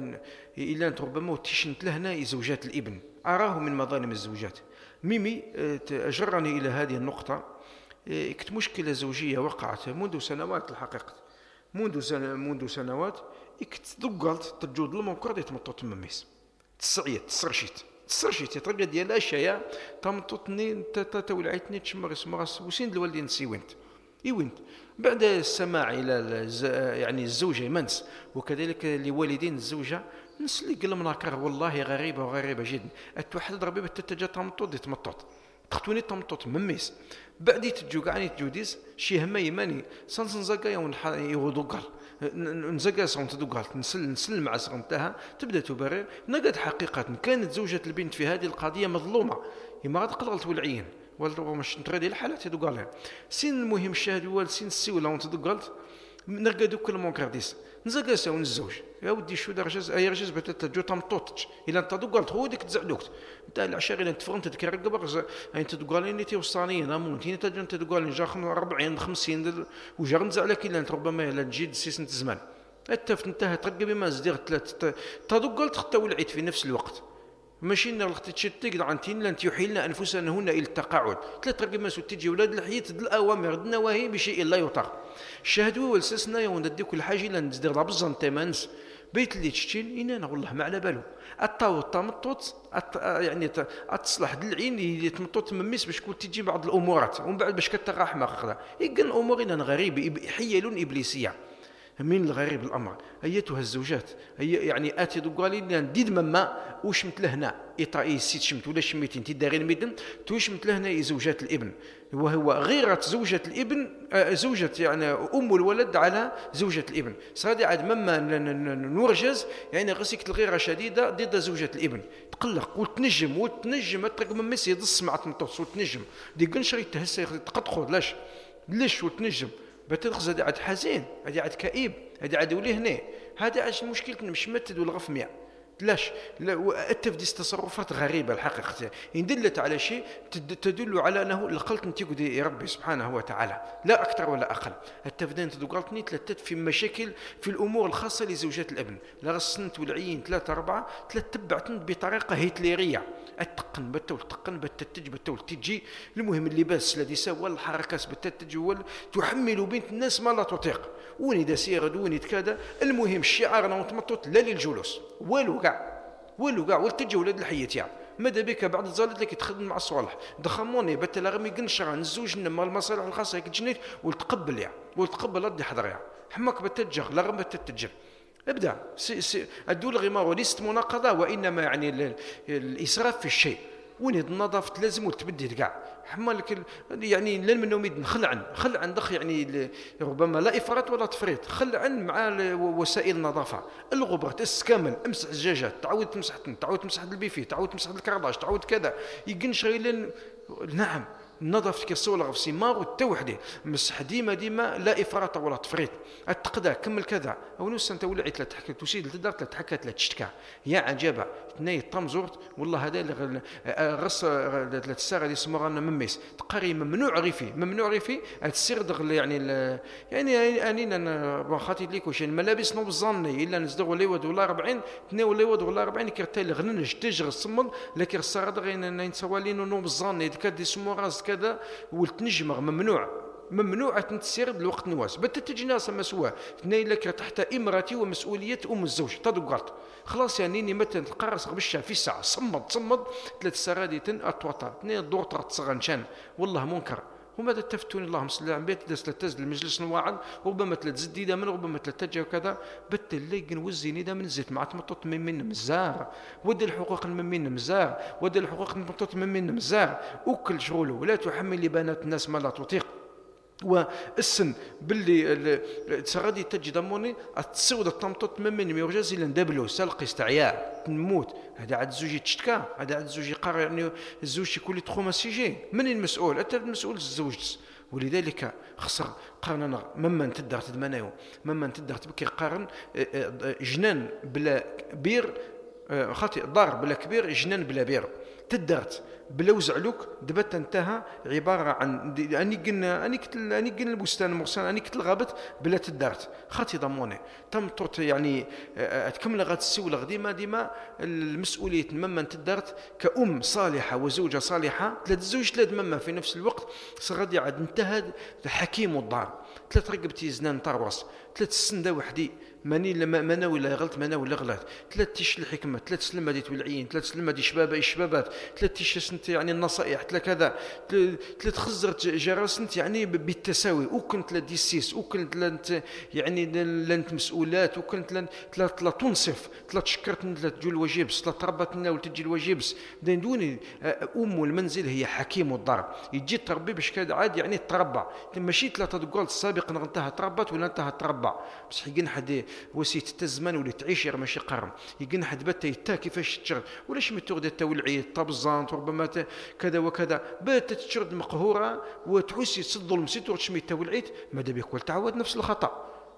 إلا أنت ربما تشنت لهنا زوجات الابن أراه من مظالم الزوجات. ميمي أجرني إلى هذه النقطة كنت مشكلة زوجية وقعت منذ سنوات الحقيقة منذ سنة منذ سنوات كنت دقلت تجود المنكر يتمطط مميس تسعيت تسرشيت تسرشيت ترقى ديال الأشياء تمططني تتولعتني تشمغس مغس وسين الوالدين سيوينت إيوينت بعد السماع إلى يعني الزوجة منس وكذلك لوالدين الزوجة نسلي قل مناكر والله غريبة وغريبة جدا التوحد ربيبة تتجا تمطط يتمطط تختوني تمطط مميس بعدي تجو قاعني تجوديس شي هما يماني سنسن زكايا ونحيودوقال نزكا سنت دوقال نسل نسل مع سنتها تبدا تبرر نقد حقيقة كانت زوجة البنت في هذه القضية مظلومة ما غاد قلقلت والعين ولا مش نتغادي الحالات دوقال سين المهم الشاهد هو سين السي ولا انت دوقالت نرقى دوك المونكارديس نزقا ساون الزوج يا ودي شو درجز اي رجز بتات جو تمطوتش الا انت دوك هو ديك تزعلوك انت العشاء الا تفرنت تكرق برز انت تقولين تي وصانين رامون انت انت تقولين جا أربعين خمسين وجا نزعلك الا انت ربما الا تجي سيس انت زمان اتفت انتهى ترقى بما زدير ثلاث تدق حتى ولعت في نفس الوقت ماشي ان الاخت تشتك عنتين لن يحيلنا انفسنا هنا الى التقاعد ثلاث رقم ما تجي ولاد الحياه الاوامر النواهي بشيء لا يطاق شاهدوا ولسسنا يوم نديك كل حاجه لان ندير بزن تمانس بيت اللي تشتين انا والله ما على بالو الطاو الطمطوط يعني تصلح العين يتمطوط مميس باش كنت تجي بعض الامورات ومن بعد باش كتراح ما خلا يقن امور غريبه حيل ابليسيه من الغريب الامر ايتها الزوجات هي يعني اتي دوغالي نديد مما واش مثل هنا ايطاي سيت شمت ولا شميتي انت دايرين ميدن توش مثل هنا زوجات الابن وهو غيرة زوجة الابن زوجة يعني ام الولد على زوجة الابن صادي عاد مما نورجز يعني غسيك الغيرة شديدة ضد زوجة الابن تقلق وتنجم وتنجم ترق من ميسي يدص مع تمطوس وتنجم دي قنشري تهس تقطخو لاش ليش وتنجم بتدخز هذا عاد حزين هذا عاد كئيب هذا عاد ولي هنا هذا عاد مشكلة مش متد ولا غفمية لاش لا التفديس تصرفات غريبة الحقيقة إن دلت على شيء تدل على أنه القلت أنت يقدي ربي سبحانه وتعالى لا أكثر ولا أقل التفدين تدقلتني تلتت في مشاكل في الأمور الخاصة لزوجات الابن لا غسنت والعين ثلاثة أربعة ثلاث تبعتن بطريقة هتليرية التقن بتول تقن بتتج بتول تجي المهم اللباس الذي سوى الحركات بتتج هو تحمل بنت الناس ما لا تطيق وني دا سير وني كذا المهم الشعار انا متمطط لا للجلوس والو كاع والو كاع والتجي ولاد الحياه يعني ماذا بك بعد زالت لك تخدم مع الصوالح دخموني بت لا غمي قنشر نزوج نما المصالح الخاصه هيك تجنيت وتقبل يا وتقبل ردي حضر يا حماك بتتجر لا غم بتتجر ابدا سي سي الدول غمار وليست مناقضه وانما يعني الاسراف في الشيء وين النظافه لازم وتبدل كاع حمالك يعني لن منهم نخلعن خلعن دخ يعني ربما لا افراط ولا تفريط خلعن مع وسائل النظافه الغبره تسكامل امسح الزجاجات تعاود تمسح تعاود تمسح البيفي تعاود تمسح الكرباج تعاود كذا يقنش غير نعم نظف كسوله غف سيمار والتوحدي مسح ديما ديما لا افراط ولا تفريط التقدا كمل كذا او نوس انت ولعت لا تحكي تسيد تدار تحكى لا تشتكى يا عجبه تني طم زورت والله هذا اللي غص ثلاث ساعه اللي سمو رانا مميس تقري ممنوع غيفي ممنوع غيفي تسير دغ يعني يعني اني خاطي ليك واش الملابس نوب ظني الا نزدغ ولا ود ولا أربعين تني ولا ود ولا أربعين كرتال غننج تجر الصمد لكن الصار دغ نتسوالين نوب ظني كدي سمو راس كذا والتنجمغ ممنوع ممنوع تسير بالوقت نواس بتتجي ناس مسوا تني لك تحت امرتي ومسؤوليه ام الزوج تدقرت خلاص يعني مثلا تقرص بالشا في ساعه صمد صمد ثلاث سراديتن اتوطا تني الدور تصغنشان والله منكر وماذا تفتون اللهم صل على النبي تدس تز المجلس نواعد ربما تلتزد ديدا من ربما تلتجا وكذا بت اللي نوزي نيدا من زيت مع تمطط من من مزار ودي الحقوق من من مزار ودي الحقوق تمطط من من مزار وكل شغله ولا تحمل لبنات الناس ما لا تطيق والسن باللي تغادي تجد موني تسود الطمطط من من يوجز الى ندبلو سلق استعياء نموت هذا عاد زوجي تشتكى هذا عاد زوجي قرر يعني الزوج يكون تخوم سيجي من المسؤول انت المسؤول الزوج ولذلك خسر قارن ممن تدار تدمنايو ممن تدار تبكي قارن جنان بلا بير خاطئ دار بلا كبير جنان بلا بير تدرت بلا وزعلوك دبت انتهى عباره عن اني قلنا اني كنت اني قلنا البستان المرسال اني كنت الغابت بلا تدارت خاطي ضموني تم طرت يعني تكمل غاد السوله ديما ديما المسؤوليه ممن تدارت كأم صالحه وزوجه صالحه ثلاث زوج ثلاث مما في نفس الوقت صغادي عاد انتهى حكيم الدار ثلاث رقبتي زنان طروس ثلاث سنده وحدي ماني لما مانا ولا غلط مانا ولا غلط ثلاث تيش الحكمه ثلاث سلمه دي تولعين ثلاث سلمه دي شبابه الشبابات ثلاث تيش سنت يعني النصائح ثلاث كذا ثلاث خزرت جراسنت يعني بالتساوي وكنت لا ديسيس وكنت لانت يعني لانت مسؤولات وكنت ثلاث لا تنصف ثلاث شكرت ثلاث جو الواجبس ثلاث تربتنا وتجي الواجبس دوني ام المنزل هي حكيم الدار يجي تربي باش كذا عاد يعني تربى ماشي ثلاثه تقول السابق انتهى تربت ولا انتهى تربى بصح يقين حد وسيت الزمان ولا تعيش غير ماشي قرن يقين حد بتا يتا كيفاش تشرد ولاش متوغد تولعي طبزان ربما كذا وكذا بات تشرد مقهوره وتحسي تصد الظلم سيتو تشمي تولعيت ماذا بك تعود نفس الخطا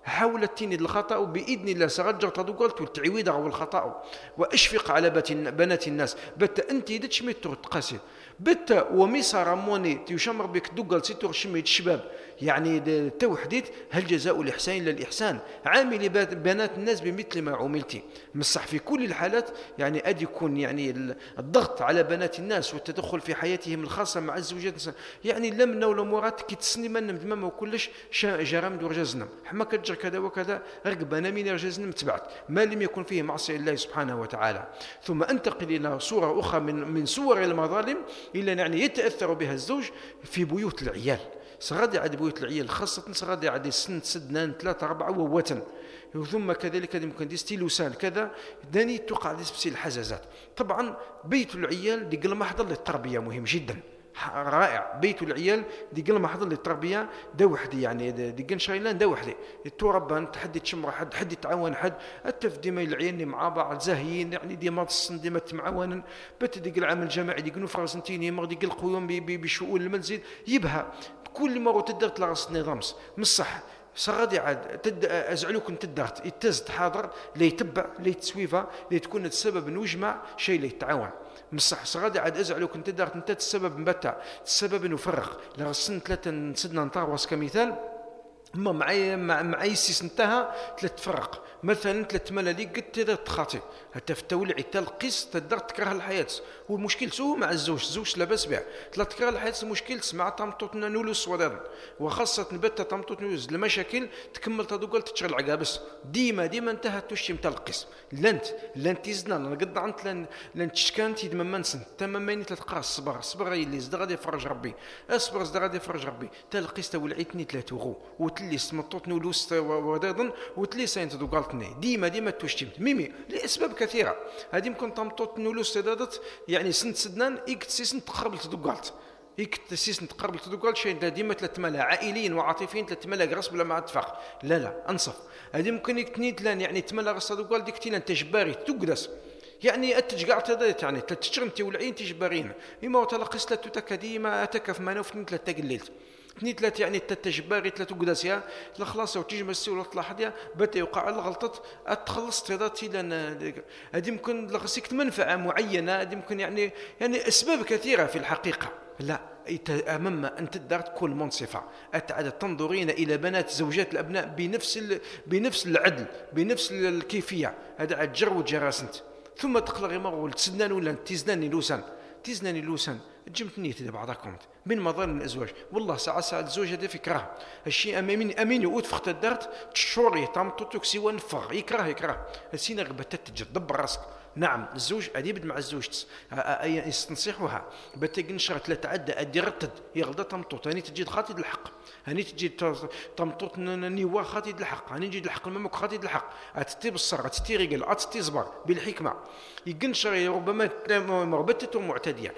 حاولت تيني الخطأ بإذن الله سغجر تدوغلت والتعويض أو الخطأ وأشفق على بنات الناس بت أنت دتشميت تقاسي بت وميسر موني تيشمر بك دوغل سيتور شميت الشباب يعني التوحديت هل جزاء الإحسان إلا الإحسان عامل بنات الناس بمثل ما عملتي مصح في كل الحالات يعني أدي يكون يعني الضغط على بنات الناس والتدخل في حياتهم الخاصة مع الزوجات يعني لمنا ولا مرات كي تسني من مدمم وكلش جرام دور جزنم حما كتجر كذا وكذا رقب أنا من رجزنم تبعت ما لم يكن فيه معصية الله سبحانه وتعالى ثم أنتقل إلى صورة أخرى من من صور المظالم إلا يعني يتأثر بها الزوج في بيوت العيال صغادي عاد بيوت العيال خاصة صغادي عاد سن سدنان ثلاثة أربعة ووتن ثم كذلك يمكن دي ستيلوسان كذا داني توقع دي سبسي الحزازات طبعا بيت العيال دي قل محضر للتربية مهم جدا رائع بيت العيال دي قل محضر للتربية دا وحدي يعني دي قن شايلان دا وحدي التربان تحدي تشمر حد حد يتعاون حد التف ديما العيال مع بعض زاهيين يعني ديما تصن ديما تمعاون بت دي قل عمل جماعي دي قنو فراسنتيني مغ دي قل قيوم بشؤون المنزل يبها كل مرة تدرت لغص نظامس مصح صغادي عاد تد ازعلوك انت تدرت يتزد حاضر لي يتبع لي تسويفه لي تكون السبب نجمع شيء لي يتعاون مصح صغادي عاد ازعلوك انت تدرت انت السبب مبتع السبب نفرغ لغصن ثلاثه نسدنا نطاروس كمثال ما معي معي سيس انتهى ثلاث فرق مثلا ثلاث ملاليك قد تقدر تخاطي حتى في التولع القيس تقدر تكره الحياه والمشكل سوء مع الزوج الزوج لاباس به ثلاث تكره الحياه المشكل مع طمطوطنا نولوس ودار وخاصه نبت طمطوط نولوس المشاكل تكمل تدوقل تشغل عقابس ديما ديما انتهت تشتم تلقيس لنت لنت يزنا قد عنت لن لن تشكانت يدمم نسن تمامين تلقى الصبر الصبر اللي زد غادي يفرج ربي اصبر زد غادي يفرج ربي تلقيس تولعتني ثلاثه غو وتلي سمطوط نولوس ودادن وتلي ساين تدوقلتني ديما ديما تشتمت ميمي لاسباب كثيره هذه يمكن طمطوط نولوس تدادت يعني سنت سدنان إيكت سيسن تقرب تدوقلت إيكت سيسن تقرب تدوقلت شيء ديما ثلاث ملا عائليين وعاطفيين ثلاث ملا غصب بلا ما اتفاق لا لا انصف هذه ممكن يكتني تلان يعني تملا غص تدوقل ديك تيلان تجباري تقدس يعني اتجقع تدات يعني تشرمتي والعين تجبارين اما تلقيت ثلاثه ديما اتكف ما نوفني ثلاثه قليلت اثنين ثلاثة يعني تتجباري ثلاثة قداسيا لا خلاص وتجمع السي ولا حديا بدا يوقع الغلطة تخلص تضاتي لان هذه ممكن لغسيك منفعة معينة هذه ممكن يعني يعني اسباب كثيرة في الحقيقة لا امام انت دارت كل منصفة اتعاد تنظرين الى بنات زوجات الابناء بنفس بنفس العدل بنفس الكيفية هذا جر وجراسنت ثم تقلغي مغول تسنان ولا تيزناني لوسان تيزناني لوسان جمت نيتي بعضكم من مظالم الازواج والله ساعه ساعه الزوج هذا فكره الشيء امين امين يؤد فخت الدارت تشوري طمطوتك سوى نفر يكره يكره السينا غبت تدبر راسك نعم الزوج اديب مع الزوج يستنصحوها بتنشر ثلاثه عده ادي رتد يغلط طمطوط هاني تجي خاطي الحق هاني تجي طمطوط نيوا خاطي الحق هاني نجي الحق الممك خاطي الحق اتتي بالصر اتتي رجل اتتي صبر بالحكمه يقنشر ربما مربتته معتديه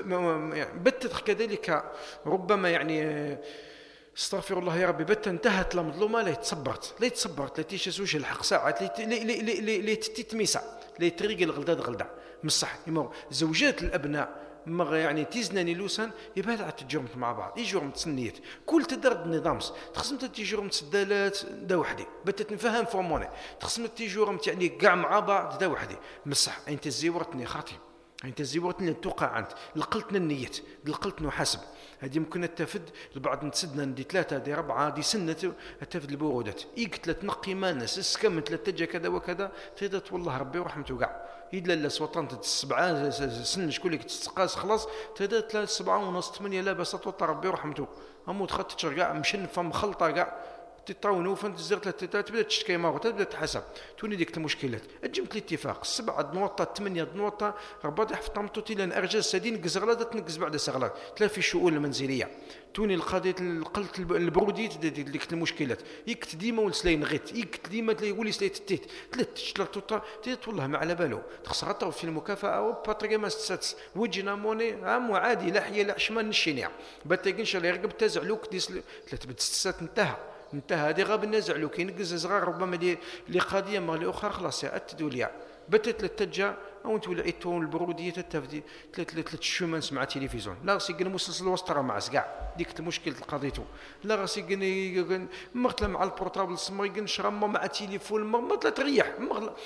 بتت كذلك ربما يعني استغفر الله يا ربي بت انتهت المظلومه لا تصبرت لا تصبرت لا تيشسوش الحق ساعات لي لي لي لي لي تتميسع لا طريق الغلداد غلدا مصح زوجات الابناء ما يعني تيزناني لوسان يبقى عاد تجرمت مع بعض يجرم تسنيت كل تدرد نظامس تخصم تيجرم تسدالات دا وحدي بت نفهم فورموني تخصم تيجرم يعني كاع مع بعض دا وحدي مصح انت زيورتني خاطي انت زيورتني توقع انت لقلتنا النيت لقلت حسب هذه ممكن التفد البعض نتسدنا دي ثلاثه دي اربعه دي سنه التفد البرودات يقتل تنقي ما ناس اسكم ثلاثه كذا وكذا تيدت والله ربي ورحمته كاع يدلا لا سوطان السبعه سن شكون اللي تتقاس خلاص تيدت ثلاث سبعه ونص ثمانيه لاباس توطى ربي ورحمته اموت خدت كاع مشنفه مخلطه كاع تطاونوا فانت زرت تبدا تشتكي ما تبدا تحسب توني ديك المشكلات جمت الاتفاق السبعه نوطه ثمانيه نوطه رباط في طمطوتي لان ارجاز سدين قزغله تنقز بعد سغلات ثلاث في الشؤون المنزليه توني القضيه القلت البرودي ديك المشكلات يكت ديما ولسلين غيت يكت ديما يقول لي سليت تيت ثلاث ثلاثه تيت والله ما على باله تخسر حتى في المكافاه وباتري ما ستاتس وجنا موني عام عادي لا حيه لا حشمان الشينيع باتيكنش اللي يرقب تزعلوك ديس ثلاث بتستات انتهى انتهى هذه غاب النزع لو كاين نقز صغار ربما اللي قضيه ما الاخرى خلاص اتدوا ليا بتت للتجا او انت ولا ايتون البروديه تتفدي ثلاث ثلاث شومان مع تلفزيون لا غسي قال مسلسل الوسط راه مع كاع ديك المشكل قضيته لا غسي قال مغتلا مع البورطابل سمي قال شرم مع تليفون ما تريح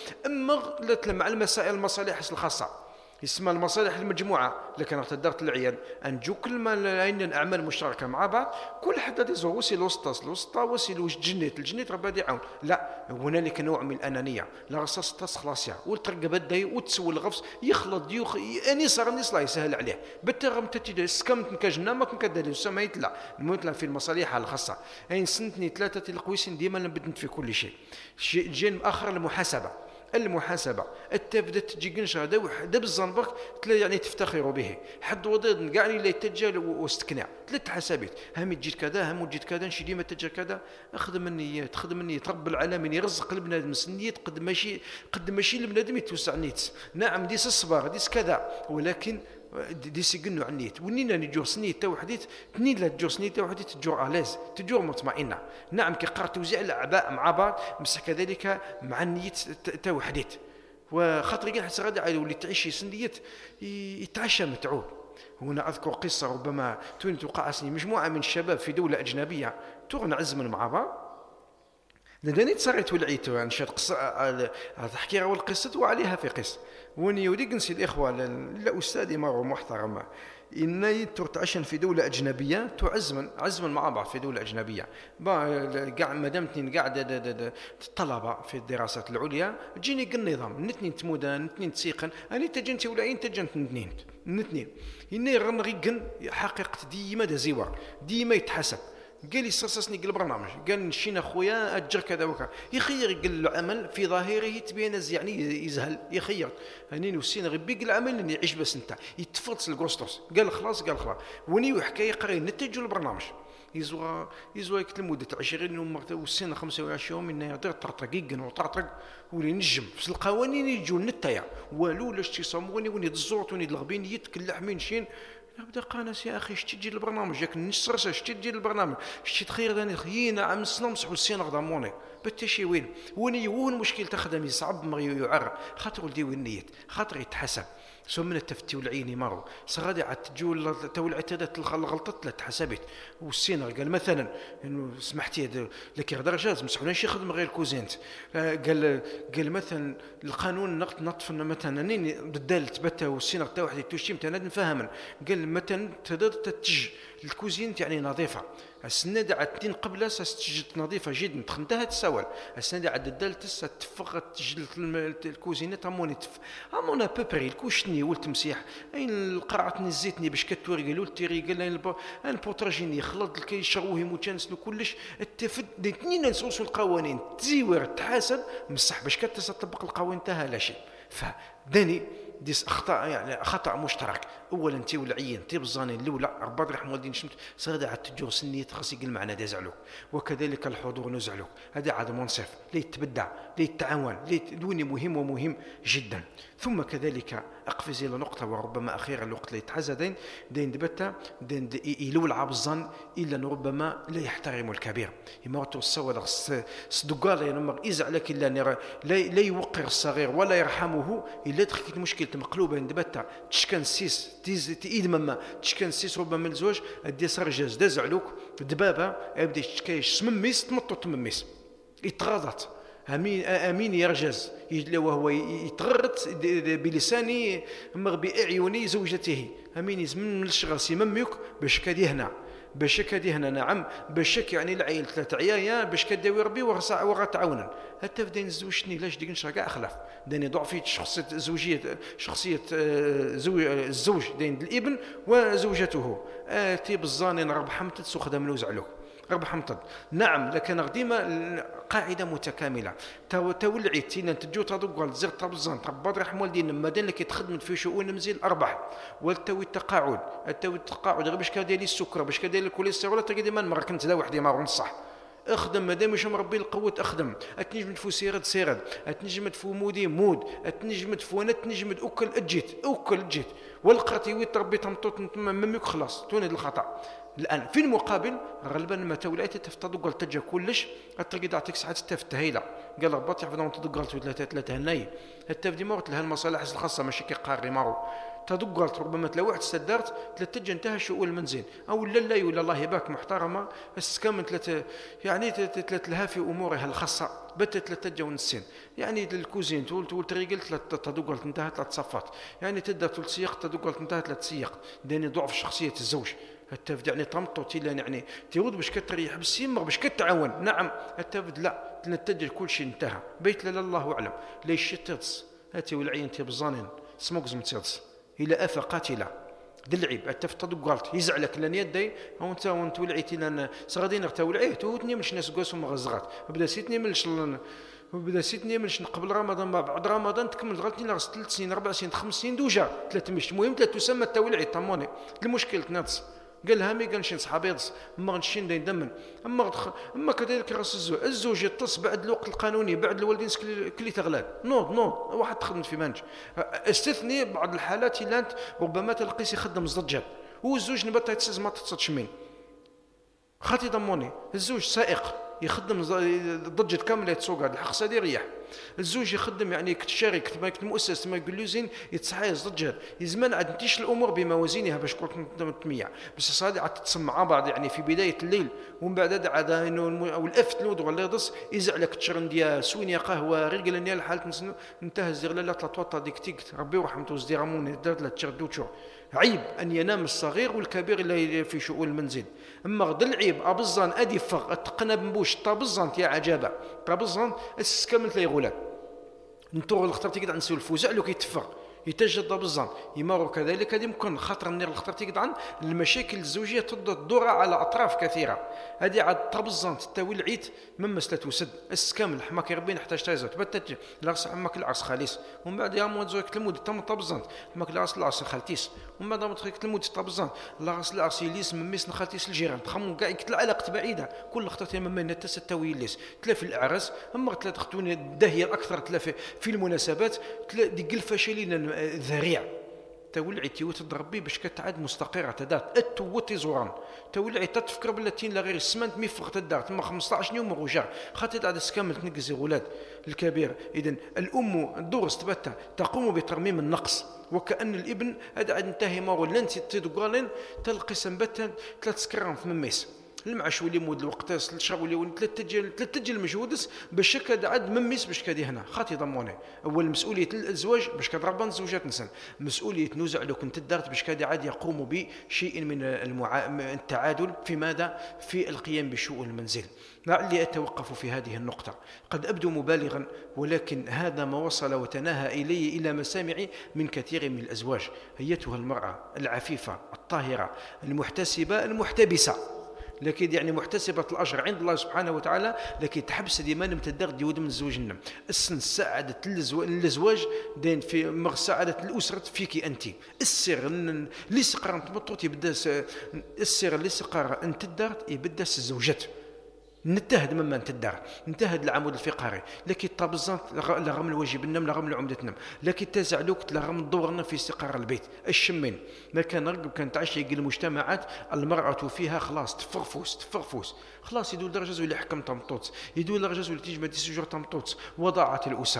اما مع المسائل المصالح الخاصه يسمى المصالح المجموعه لكن تدارت العيان انجو كل ما عندنا اعمال مشتركه مع بعض كل حد هذا زو وسيل وسط الوسطى وسيل واش جنيت الجنيت راه بادي يعاون لا هنالك نوع من الانانيه لا رصاص تص خلاص وترقب الداي وتسول الغفص يخلط يخ اني صار الناس الله يسهل عليه بالترم تتي سكمت كجنا ما كن كدالي سميت لا المثل في المصالح الخاصه اين سنتني ثلاثه القويسين ديما نبدت في كل شيء جين اخر المحاسبه المحاسبه التبدا تجي قنش هذا وحده بالزنبق يعني تفتخر به حد وضيض كاع اللي يتجال واستكناع ثلاث حسابات هم تجي كذا هم تجي كذا نشي ديما تجي كذا اخدم النيات خدم النيات رب العالمين يرزق البنادم النيات قد ماشي قد ماشي البنادم يتوسع نيت نعم ديس الصباغ ديس كذا ولكن دي سيقنوا عنيت ونينا نجور سنيت تا وحديت تنين لا تجور سنيت تا وحديت تجور الاز تجور مطمئنه نعم كي قرر توزيع الاعباء مع بعض مسح كذلك مع النيت تا وحديت وخاطر كاع حتى غادي يولي تعيش سنيت يتعشى متعوب هنا اذكر قصه ربما توني توقع سني مجموعه من الشباب في دوله اجنبيه تغنى عزما مع بعض لداني تصاريت ولعيت نشاد قصه تحكي اول قصه وعليها في قصه وني يودي نسي الاخوه لا استاذي مره محترمه اني ترتعشن في دوله اجنبيه تعزمن عزما مع بعض في دوله اجنبيه كاع مادامتني قاعده الطلبه في الدراسات العليا تجيني النظام نتنين تمودان نتنين تسيقن اني تجنتي ولا عين تجنت نتنين نتنين اني غنغيقن حقيقه ديما دزيور ديما يتحسب قال لي صصصني قال البرنامج قال نشينا خويا اجر كذا وكذا يخير قال العمل في ظاهره تبين يعني يزهل يخير هني وسين غير بيق العمل اللي يعيش بس انت يتفلص الكروستوس قال خلاص قال خلاص وني وحكايه قري نتجوا البرنامج يزوا يزوا يكتب مده عشرين يوم والسنه خمسة وعشرين يوم انه يقدر طرطقيقن وطرطق ولي نجم في القوانين يجوا نتايا والو لاش تيصموني وني الزورت وني الغبين يتكلح من شين بدا قانس يا اخي شتي تجي البرنامج ياك نسرس شتي تجي البرنامج شتي تخير داني خينا عم نمسحوا السين غضموني بتشي وين وني وين مشكل تخدم يصعب ما يعر خاطر ولدي وين نيت خاطر يتحسب سو من التفتي والعيني مارو صغادي عاد تجول تولع تدات الغلطات لا تحسبت والسين قال مثلا انه سمحتي لك غير درجات مسحونا شي خدمه غير كوزينت قال قال مثلا القانون نقط نطف مثلا ني بدلت بتا والسين تا واحد توشيم انا نفهم قال مثلا تدات الكوزين يعني نظيفه السنه عاد قبل تجي نظيفه جدا تخنتها تساول السنه عاد الدال تس تفقت تجلد الكوزينه تموني تف امون بوبري الكوشني والتمسيح اين قرعتني زيتني باش كتوري قالوا تيري قال البوتراجيني خلط الكي شروه متجانس كلش التفد الاثنين نسوسوا القوانين تزيور تحاسب مسح باش كتطبق القوانين تاعها لا شيء فداني ديس اخطاء يعني خطا مشترك اولا انت والعين طيب الظانين الاولى ربي يرحم والدين شمت صغير عاد تجور سنيه خاص يقل معنا دازعلو وكذلك الحضور نزعلو هذا عاد منصف لي يتبدع لي يتعاون لي دوني مهم ومهم جدا ثم كذلك اقفز الى نقطه وربما اخيرا الوقت اللي يتحزدين دين دبتا دين يلول عاب الظن الا ربما لا يحترم الكبير يما توصل صدقال ينمر يزعلك الا لا يوقر الصغير ولا يرحمه الا تخيك مشكله مقلوبه دبتا تشكن سيس تيز تيد مما تشكن سيس ربما الزواج دي صار جاز دازعلوك دبابه يبدا يشكايش سمميس تمطو تمميس يتغاضط امين امين يرجز وهو يتغرط بلسانه مغ باعيني زوجته امين يزمن الشغل يممك باش كادي هنا باش كادي هنا نعم باش يعني العيل ثلاث عيايا باش كداوي ربي ورسع وغتعاونن حتى بدا نزوجني لاش ديك نشا كاع خلاف داني ضعفيت شخصيه زوجيه شخصيه زوج الزوج دين الابن وزوجته اتي بالظانين رب حمتت سو خدام نوزعلوك رب حمتد نعم لكن ديما قاعده متكامله تولعيت تينا تجو تدق زير طبزان طباد رحم والدين مادام لك تخدم في شؤون مزيل اربح والتوي التقاعد التوي التقاعد غير باش كدير السكر باش كدير الكوليسترول تلقى ما نمر كنت لا وحدي ما نصح اخدم مادام واش مربي القوه اخدم اتنجم تفو سيرد سيرد اتنجم تفو مودي مود اتنجم تفو انا تنجم اكل اجيت اكل اجيت والقرتي وي تربي تمطوط ممك خلاص توني الخطا الان في المقابل غالبا ما توليت تفتض قال تجا كلش الترقي دعتك ساعات تفتهيلا قال ربط يحفظون تدق ثلاثه ثلاثه هناي حتى في ديما لها المصالح الخاصه ماشي كيقاري مارو تدق ربما تلا واحد استدارت ثلاثه انتهى شؤون المنزل او لا لا ولا الله يبارك محترمه بس كامل ثلاثه يعني ثلاث لها في امورها الخاصه بت ثلاثه جا ونسين يعني الكوزين تقول تقول تريقل تدق انتهى ثلاث صفات يعني تبدا تسيق تدق انتهى ثلاث سياق داني ضعف شخصيه الزوج حتى يعني طمطو تيلا يعني تيود باش كتريح بس يمر باش كتعاون نعم حتى لا تنتج كل شيء انتهى بيت لا الله اعلم ليش تيرس هاتي والعين تي بزانين سموكز متيرس الى افا قاتله دلعيب التفتض قالت يزعلك لان يدي او انت وانت ولعيتي لان صغادين ارتولعيه توتني مش ناس قاسوا مغزغات بدا سيتني ملش وبدا سيتني ملش قبل رمضان ما بعد رمضان تكمل غلطني ناقص ثلاث سنين اربع سنين خمس سنين دوجا ثلاث مش المهم ثلاث تسمى التولعي طموني المشكل تناس قال لها مي قال نشين صحابي يدس اما نشين داين دمن اما اما كذلك راس الزوج الزوج يتص بعد الوقت القانوني بعد الوالدين كلي تغلال نوض نوض واحد تخدم في منج استثني بعض الحالات اللي انت ربما تلقيس يخدم زضجات والزوج نبات يتسز ما تتصدش مين خاطي ضموني الزوج سائق يخدم ضجت كامله يتسوق هذا الحق سادي ريح الزوج يخدم يعني كتشارك كما كمؤسس كما يقول لوزين يتصحيز ضجر يزمان عاد نتيش الامور بموازينها باش كنت تميع بس صادي عاد تسمع بعض يعني في بدايه الليل ومن بعد عاد انه او الافت نود ولا يضص يزعلك تشرن ديال سوينيا قهوه غير قال لي الحال انتهى الزغ لا تطوطا ديك تيك ربي ورحمته وزديرامون دارت لا تشردوتشو عيب ان ينام الصغير والكبير اللي في شؤون المنزل اما غد العيب ابزان ادي فق اتقنب بوش طابزان يا عجابه طابزان السكمل لي غولان نتوغ الخطر تيقعد عن سول الفوزع لو كيتفق يتجد بالزان يمر كذلك هذه ممكن خطر النير الخطر تيقعد عن المشاكل الزوجيه تدور على اطراف كثيره هذه عاد طابزان تتاوي العيد من مسلة وسد السكامل حماك ربي نحتاج تايزات بتت لاص حماك العرس خالص ومن بعد يا مود زوج تلمود تم طابزان حماك العرس العرس خالتيس ومن بعد ما تخيك تلمود طابزان العرس العرس يليس من ميس خالتيس الجيران تخمم كاع يكتل علاقه بعيده كل خطر من من تستوي ليس تلاف الاعراس اما ثلاث خطون الداهيه الاكثر تلاف في المناسبات ديك الفشلين ذريع تولعي تيوت ربي باش كتعاد مستقره تدات اتوتي زوران تولعي تتفكر بلاتين لا غير السمنت ميفق تدار تما خمسطاش يوم وجار خاطر عاد سكامل تنقزي ولاد الكبير اذا الام الدور استبتا تقوم بترميم النقص وكأن الابن هذا عاد انتهي مارو لنتي تدقالين تلقي سنبتا ثلاث سكران في مميس المعش ولي مود الوقت الشرب ولي ثلاث تجل ثلاث تجل المجهودس باش كدا عاد مميس باش كدي هنا خاطي ضموني اول مسؤوليه الازواج باش كضربان زوجات نسن مسؤوليه نوزع لو كنت دارت باش كدا عاد يقوموا بشيء من المعا... التعادل في ماذا في القيام بشؤون المنزل لعلي اتوقف في هذه النقطه قد ابدو مبالغا ولكن هذا ما وصل وتناهى الي الى مسامعي من كثير من الازواج ايتها المراه العفيفه الطاهره المحتسبه المحتبسه لكن يعني محتسبة الأجر عند الله سبحانه وتعالى لكن تحبس ديما متدغ ديود من الزوج النم السن سعادة الزواج دين في مغ سعادة الأسرة فيك أنت السر اللي سقر أنت مطوتي بدا السر اللي سقر أنت الدار يبدا الزوجات نتهد مما انت الدار نتهد العمود الفقري لكن طابزان لغم الواجب النم لغم العمدة النم لكن تزعلوك لغم دورنا في استقرار البيت الشمين ما كان رقب كان تعشي المجتمعات المرأة فيها خلاص تفرفوس تفرفوس خلاص يدول درجة اللي حكم تمطوط يدول درجة اللي تيجي ما تسجر تمطوط وضاعت الأسر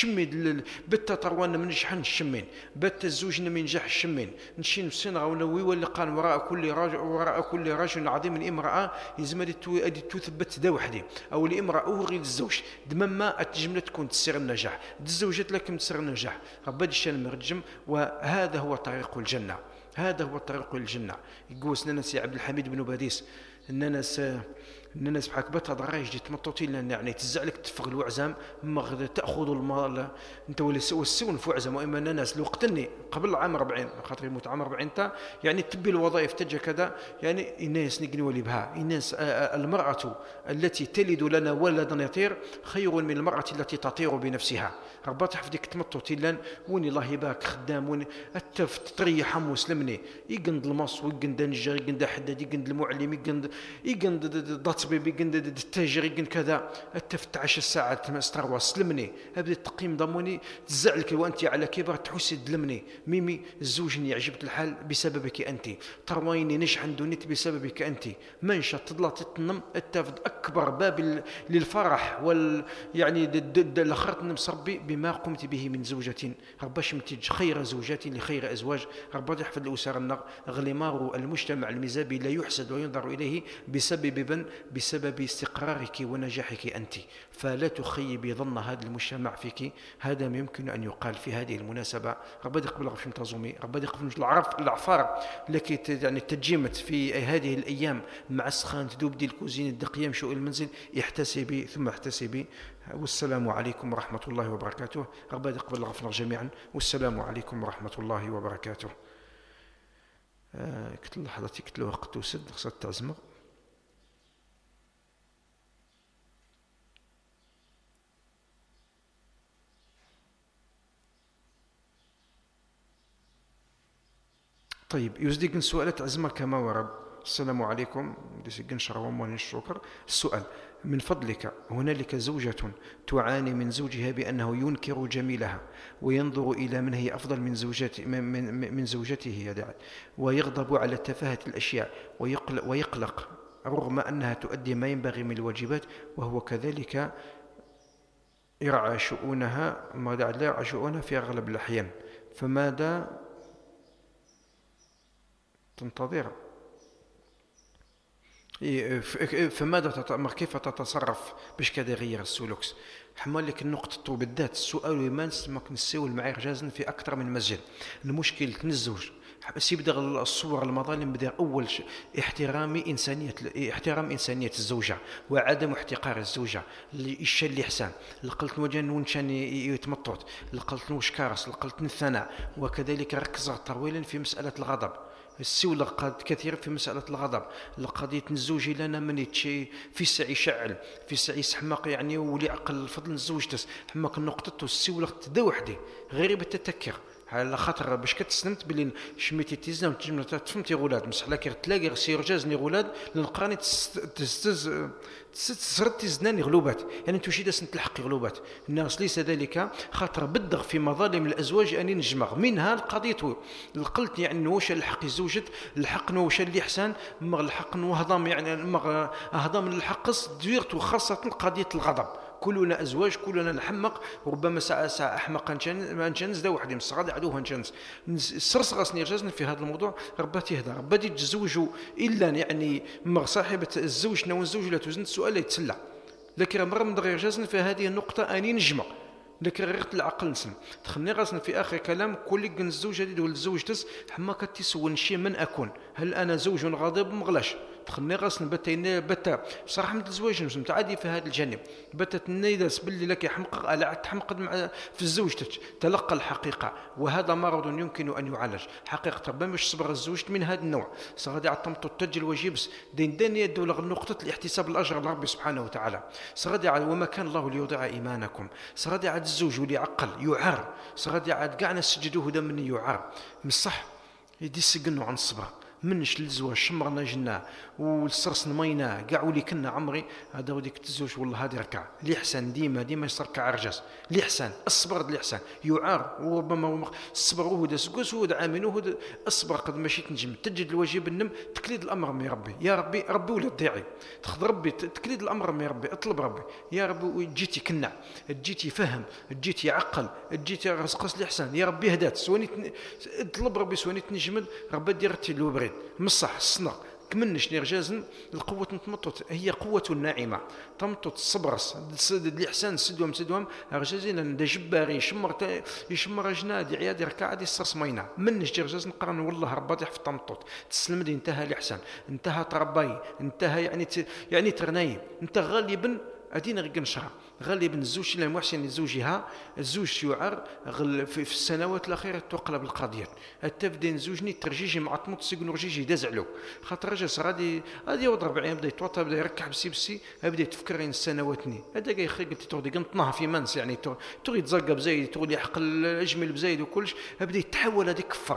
شمي بت تروان من شحن الشمين بت الزوج من نجح الشمين نشين السنغة ونوي واللي قال وراء كل رجل وراء كل رجل عظيم الامرأة يزمد تثبت ذا وحدي او الامرأة غير الزوج دمما الجملة تكون تسير النجاح الزوجات لكن تسير النجاح ربي الشان مرجم وهذا هو طريق الجنة هذا هو طريق الجنة يقول سننا سي عبد الحميد بن باديس اننا س اننا سبحانك بات درايج دي تمطوتي لان يعني تزعلك تفغ الوعزام ما تاخذ المال انت ولا السون في وعزام واما الناس الوقتني قبل عام أربعين خاطر يموت عام أربعين تا يعني تبي الوظائف تجا كذا يعني الناس نقني ولي بها الناس المراه التي تلد لنا ولدا يطير خير من المراه التي تطير بنفسها ربات حفدك تمطوتي لان وين الله يباك خدام وين التفت تريح مسلمني يقند المص ويقند النجار يقند حداد يقند المعلم يقند يقند طبيبي قند التاجري قند كذا التفتعش الساعة استروا سلمني أبدا تقيم ضموني تزعلك وأنت على كبر تحسي دلمني ميمي الزوج يعجبت الحال بسببك أنت ترويني نجح دونيت بسببك أنت منشا تطلع تتنم التفد أكبر باب للفرح وال يعني الآخر نمس ربي بما قمت به من زوجة ربا شمتج خير زوجات لخير أزواج ربا يحفظ الأسر النغ غلمار المجتمع المزابي لا يحسد وينظر إليه بسبب بسبب استقرارك ونجاحك أنت فلا تخيبي ظن هذا المجتمع فيك هذا ما يمكن أن يقال في هذه المناسبة ربا يقبل غفش متازومي ربا يقبل العرف العفار التي يعني تجمت في هذه الأيام مع السخان تدوب دي الكوزين الدقيام شو المنزل احتسبي ثم احتسبي والسلام عليكم ورحمة الله وبركاته ربا يقبل غفنا جميعا والسلام عليكم ورحمة الله وبركاته. آه كنت لحظتي كنت الوقت وسد خصها تعزمه. طيب يزدق سؤالات عزمة كما ورد. السلام عليكم ديسقن شروم الشكر. السؤال من فضلك هنالك زوجة تعاني من زوجها بأنه ينكر جميلها وينظر إلى من هي أفضل من زوجته من, من, من زوجته ويغضب على تفاهة الأشياء ويقلق, ويقلق رغم أنها تؤدي ما ينبغي من الواجبات وهو كذلك يرعى شؤونها ماذا لا يرعى شؤونها في أغلب الأحيان فماذا تنتظر فماذا كيف تتصرف باش كذا يغير السلوك حمل لك النقطة بالذات السؤال يمانس ما كنساول معي رجازا في أكثر من مسجد المشكل الزوج سيبدا الصور المظالم بدا أول شيء احترام إنسانية احترام إنسانية الزوجة وعدم احتقار الزوجة الشيء اللي حسان لقلت وجن ونشان يتمطط لقلت وش كارس لقلت الثناء وكذلك ركز طويلا في مسألة الغضب السولة قد كثير في مسألة الغضب القضية الزوج لنا من يتشي في سعي شعل في سعي سحماق يعني ولي عقل فضل الزوج تس حماك النقطة السولة تدا وحدي غير بالتتكر على خاطر باش كتسلمت بلي شميتي تيزنا وتجمع تفهمتي غولاد مسح لك تلاقي سير جازني غولاد لنقراني تستز تسرد تزناني غلوبات يعني انتو شي داس نتلحقي غلوبات الناس ليس ذلك خاطر بدغ في مظالم الازواج اني نجمع منها القضيه قلت يعني واش الحق زوجت الحق واش اللي حسان ما الحق وهضم يعني ما هضم الحقص ديرت وخاصه قضيه الغضب كلنا ازواج كلنا نحمق وربما ساعه ساعه احمق ما نجنز دا واحد مصغاد عدوها نجنز سرسغسني رجزنا في هذا الموضوع رباتي يهدى رباتي تزوجوا الا يعني مر صاحبه الزوج نو الزوج لا توزن السؤال يتسلى لكن مره من دغيا رجزنا في هذه النقطه اني نجمع لكن غير العقل نسلم تخلني راسنا في اخر كلام كل كن الزوج هذه ولا الزوج تس حما كتسول شي من اكون هل انا زوج غاضب مغلاش تخلني راسنا بتا بتا بصراحه من الزواج نسمت عادي في هذا الجانب بتا الناس باللي لك يحمق على تحمق في الزوج تلقى الحقيقه وهذا مرض يمكن ان يعالج حقيقه ربما مش صبر الزوج من هذا النوع صغادي عطمت التج الواجبس دين دنيا دوله نقطه الاحتساب الاجر لرب سبحانه وتعالى صغادي وما كان الله ليضيع ايمانكم صغادي عاد الزوج ولي عقل يعار صغادي عاد كاع نسجدوه دم من يعار من صح يدي سقنوا عن الصبر منش للزواج شمرنا جنا والسرس نمينا كاع ولي كنا عمري هذا وديك تزوج والله هذه ركع لي حسن ديما ديما يسركع عرجاس لي حسن الصبر لي حسن يعار وربما الصبر هو داس كوس هو عامين هو الصبر قد ماشي تنجم تجد الواجب النم تكليد الامر من ربي يا ربي ربي ولا تضيعي تاخذ ربي تكليد الامر من ربي اطلب ربي يا ربي جيتي كنا جيتي فهم جيتي عقل جيتي رزقس لي حسن يا ربي هدات سواني اطلب ربي سواني تنجمد ربي ديرتي الوبريد مصح الصنق كمنش نرجازن القوة تمطط هي قوة ناعمة تمطط الصبر الإحسان سدوم سدوم رجازين دا جباري يشمر يشمر جنادي عيادي ركع دي الصرص مينا منش جرجاز نقرن والله رباطي في التمطط تسلم دي انتهى الإحسان انتهى ترباي انتهى يعني ت... يعني ترناي انت غالبا أدينا غير نشرع غالبا الزوج لا محسن زوجها الزوج يعر في السنوات الأخيرة تقلب القضية التبدين زوجني ترجيجي مع طموط سيقول رجيجي دازعلو خاطر رجس غادي غادي يضرب عين بدا يتوطى بدا يركح بسي بسي بدا يتفكر ان السنواتني هذا كاي خي قلت تغدي قنطناها في منس يعني تغي تزرقب بزايد تغي يحقل اجمل بزايد وكلش بدا يتحول هذا يكفر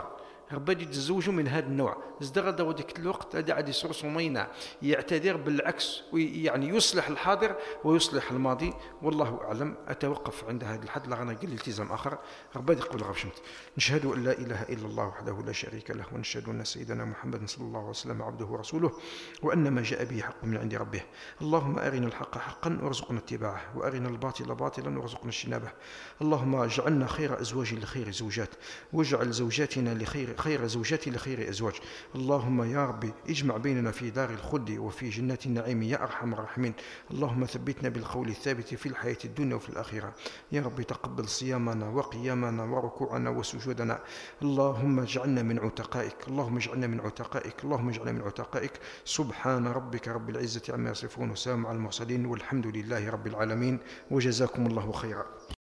ربي يتزوجوا من هذا النوع. زد غدا وديك الوقت هذا عاد يسرس صمينا يعتذر بالعكس، يعني يصلح الحاضر ويصلح الماضي. والله أعلم. أتوقف عند هذا الحد، لا غنى قل التزام آخر. ربي يقبل غفشمت. نشهد أن لا إله إلا الله وحده لا شريك له، ونشهد أن سيدنا محمد صلى الله عليه وسلم عبده ورسوله، وأن ما جاء به حق من عند ربه. اللهم أرنا الحق حقا وارزقنا اتباعه، وأرنا الباطل باطلا وارزقنا اجتنابه. اللهم اجعلنا خير أزواج لخير زوجات، واجعل زوجاتنا لخير خير زوجات لخير أزواج. اللهم يا ربي اجمع بيننا في دار الخلد وفي جنات النعيم يا أرحم الراحمين. اللهم ثبتنا بالقول الثابت في الحياة الدنيا وفي الآخرة. يا ربي تقبل صيامنا وقيامنا وركوعنا وسجودنا. اللهم اجعلنا من عتقائك، اللهم اجعلنا من عتقائك، اللهم اجعلنا من عتقائك. سبحان ربك رب العزة عما يصفون، وسلام على المرسلين، والحمد لله رب العالمين، وجزاكم الله خيرا.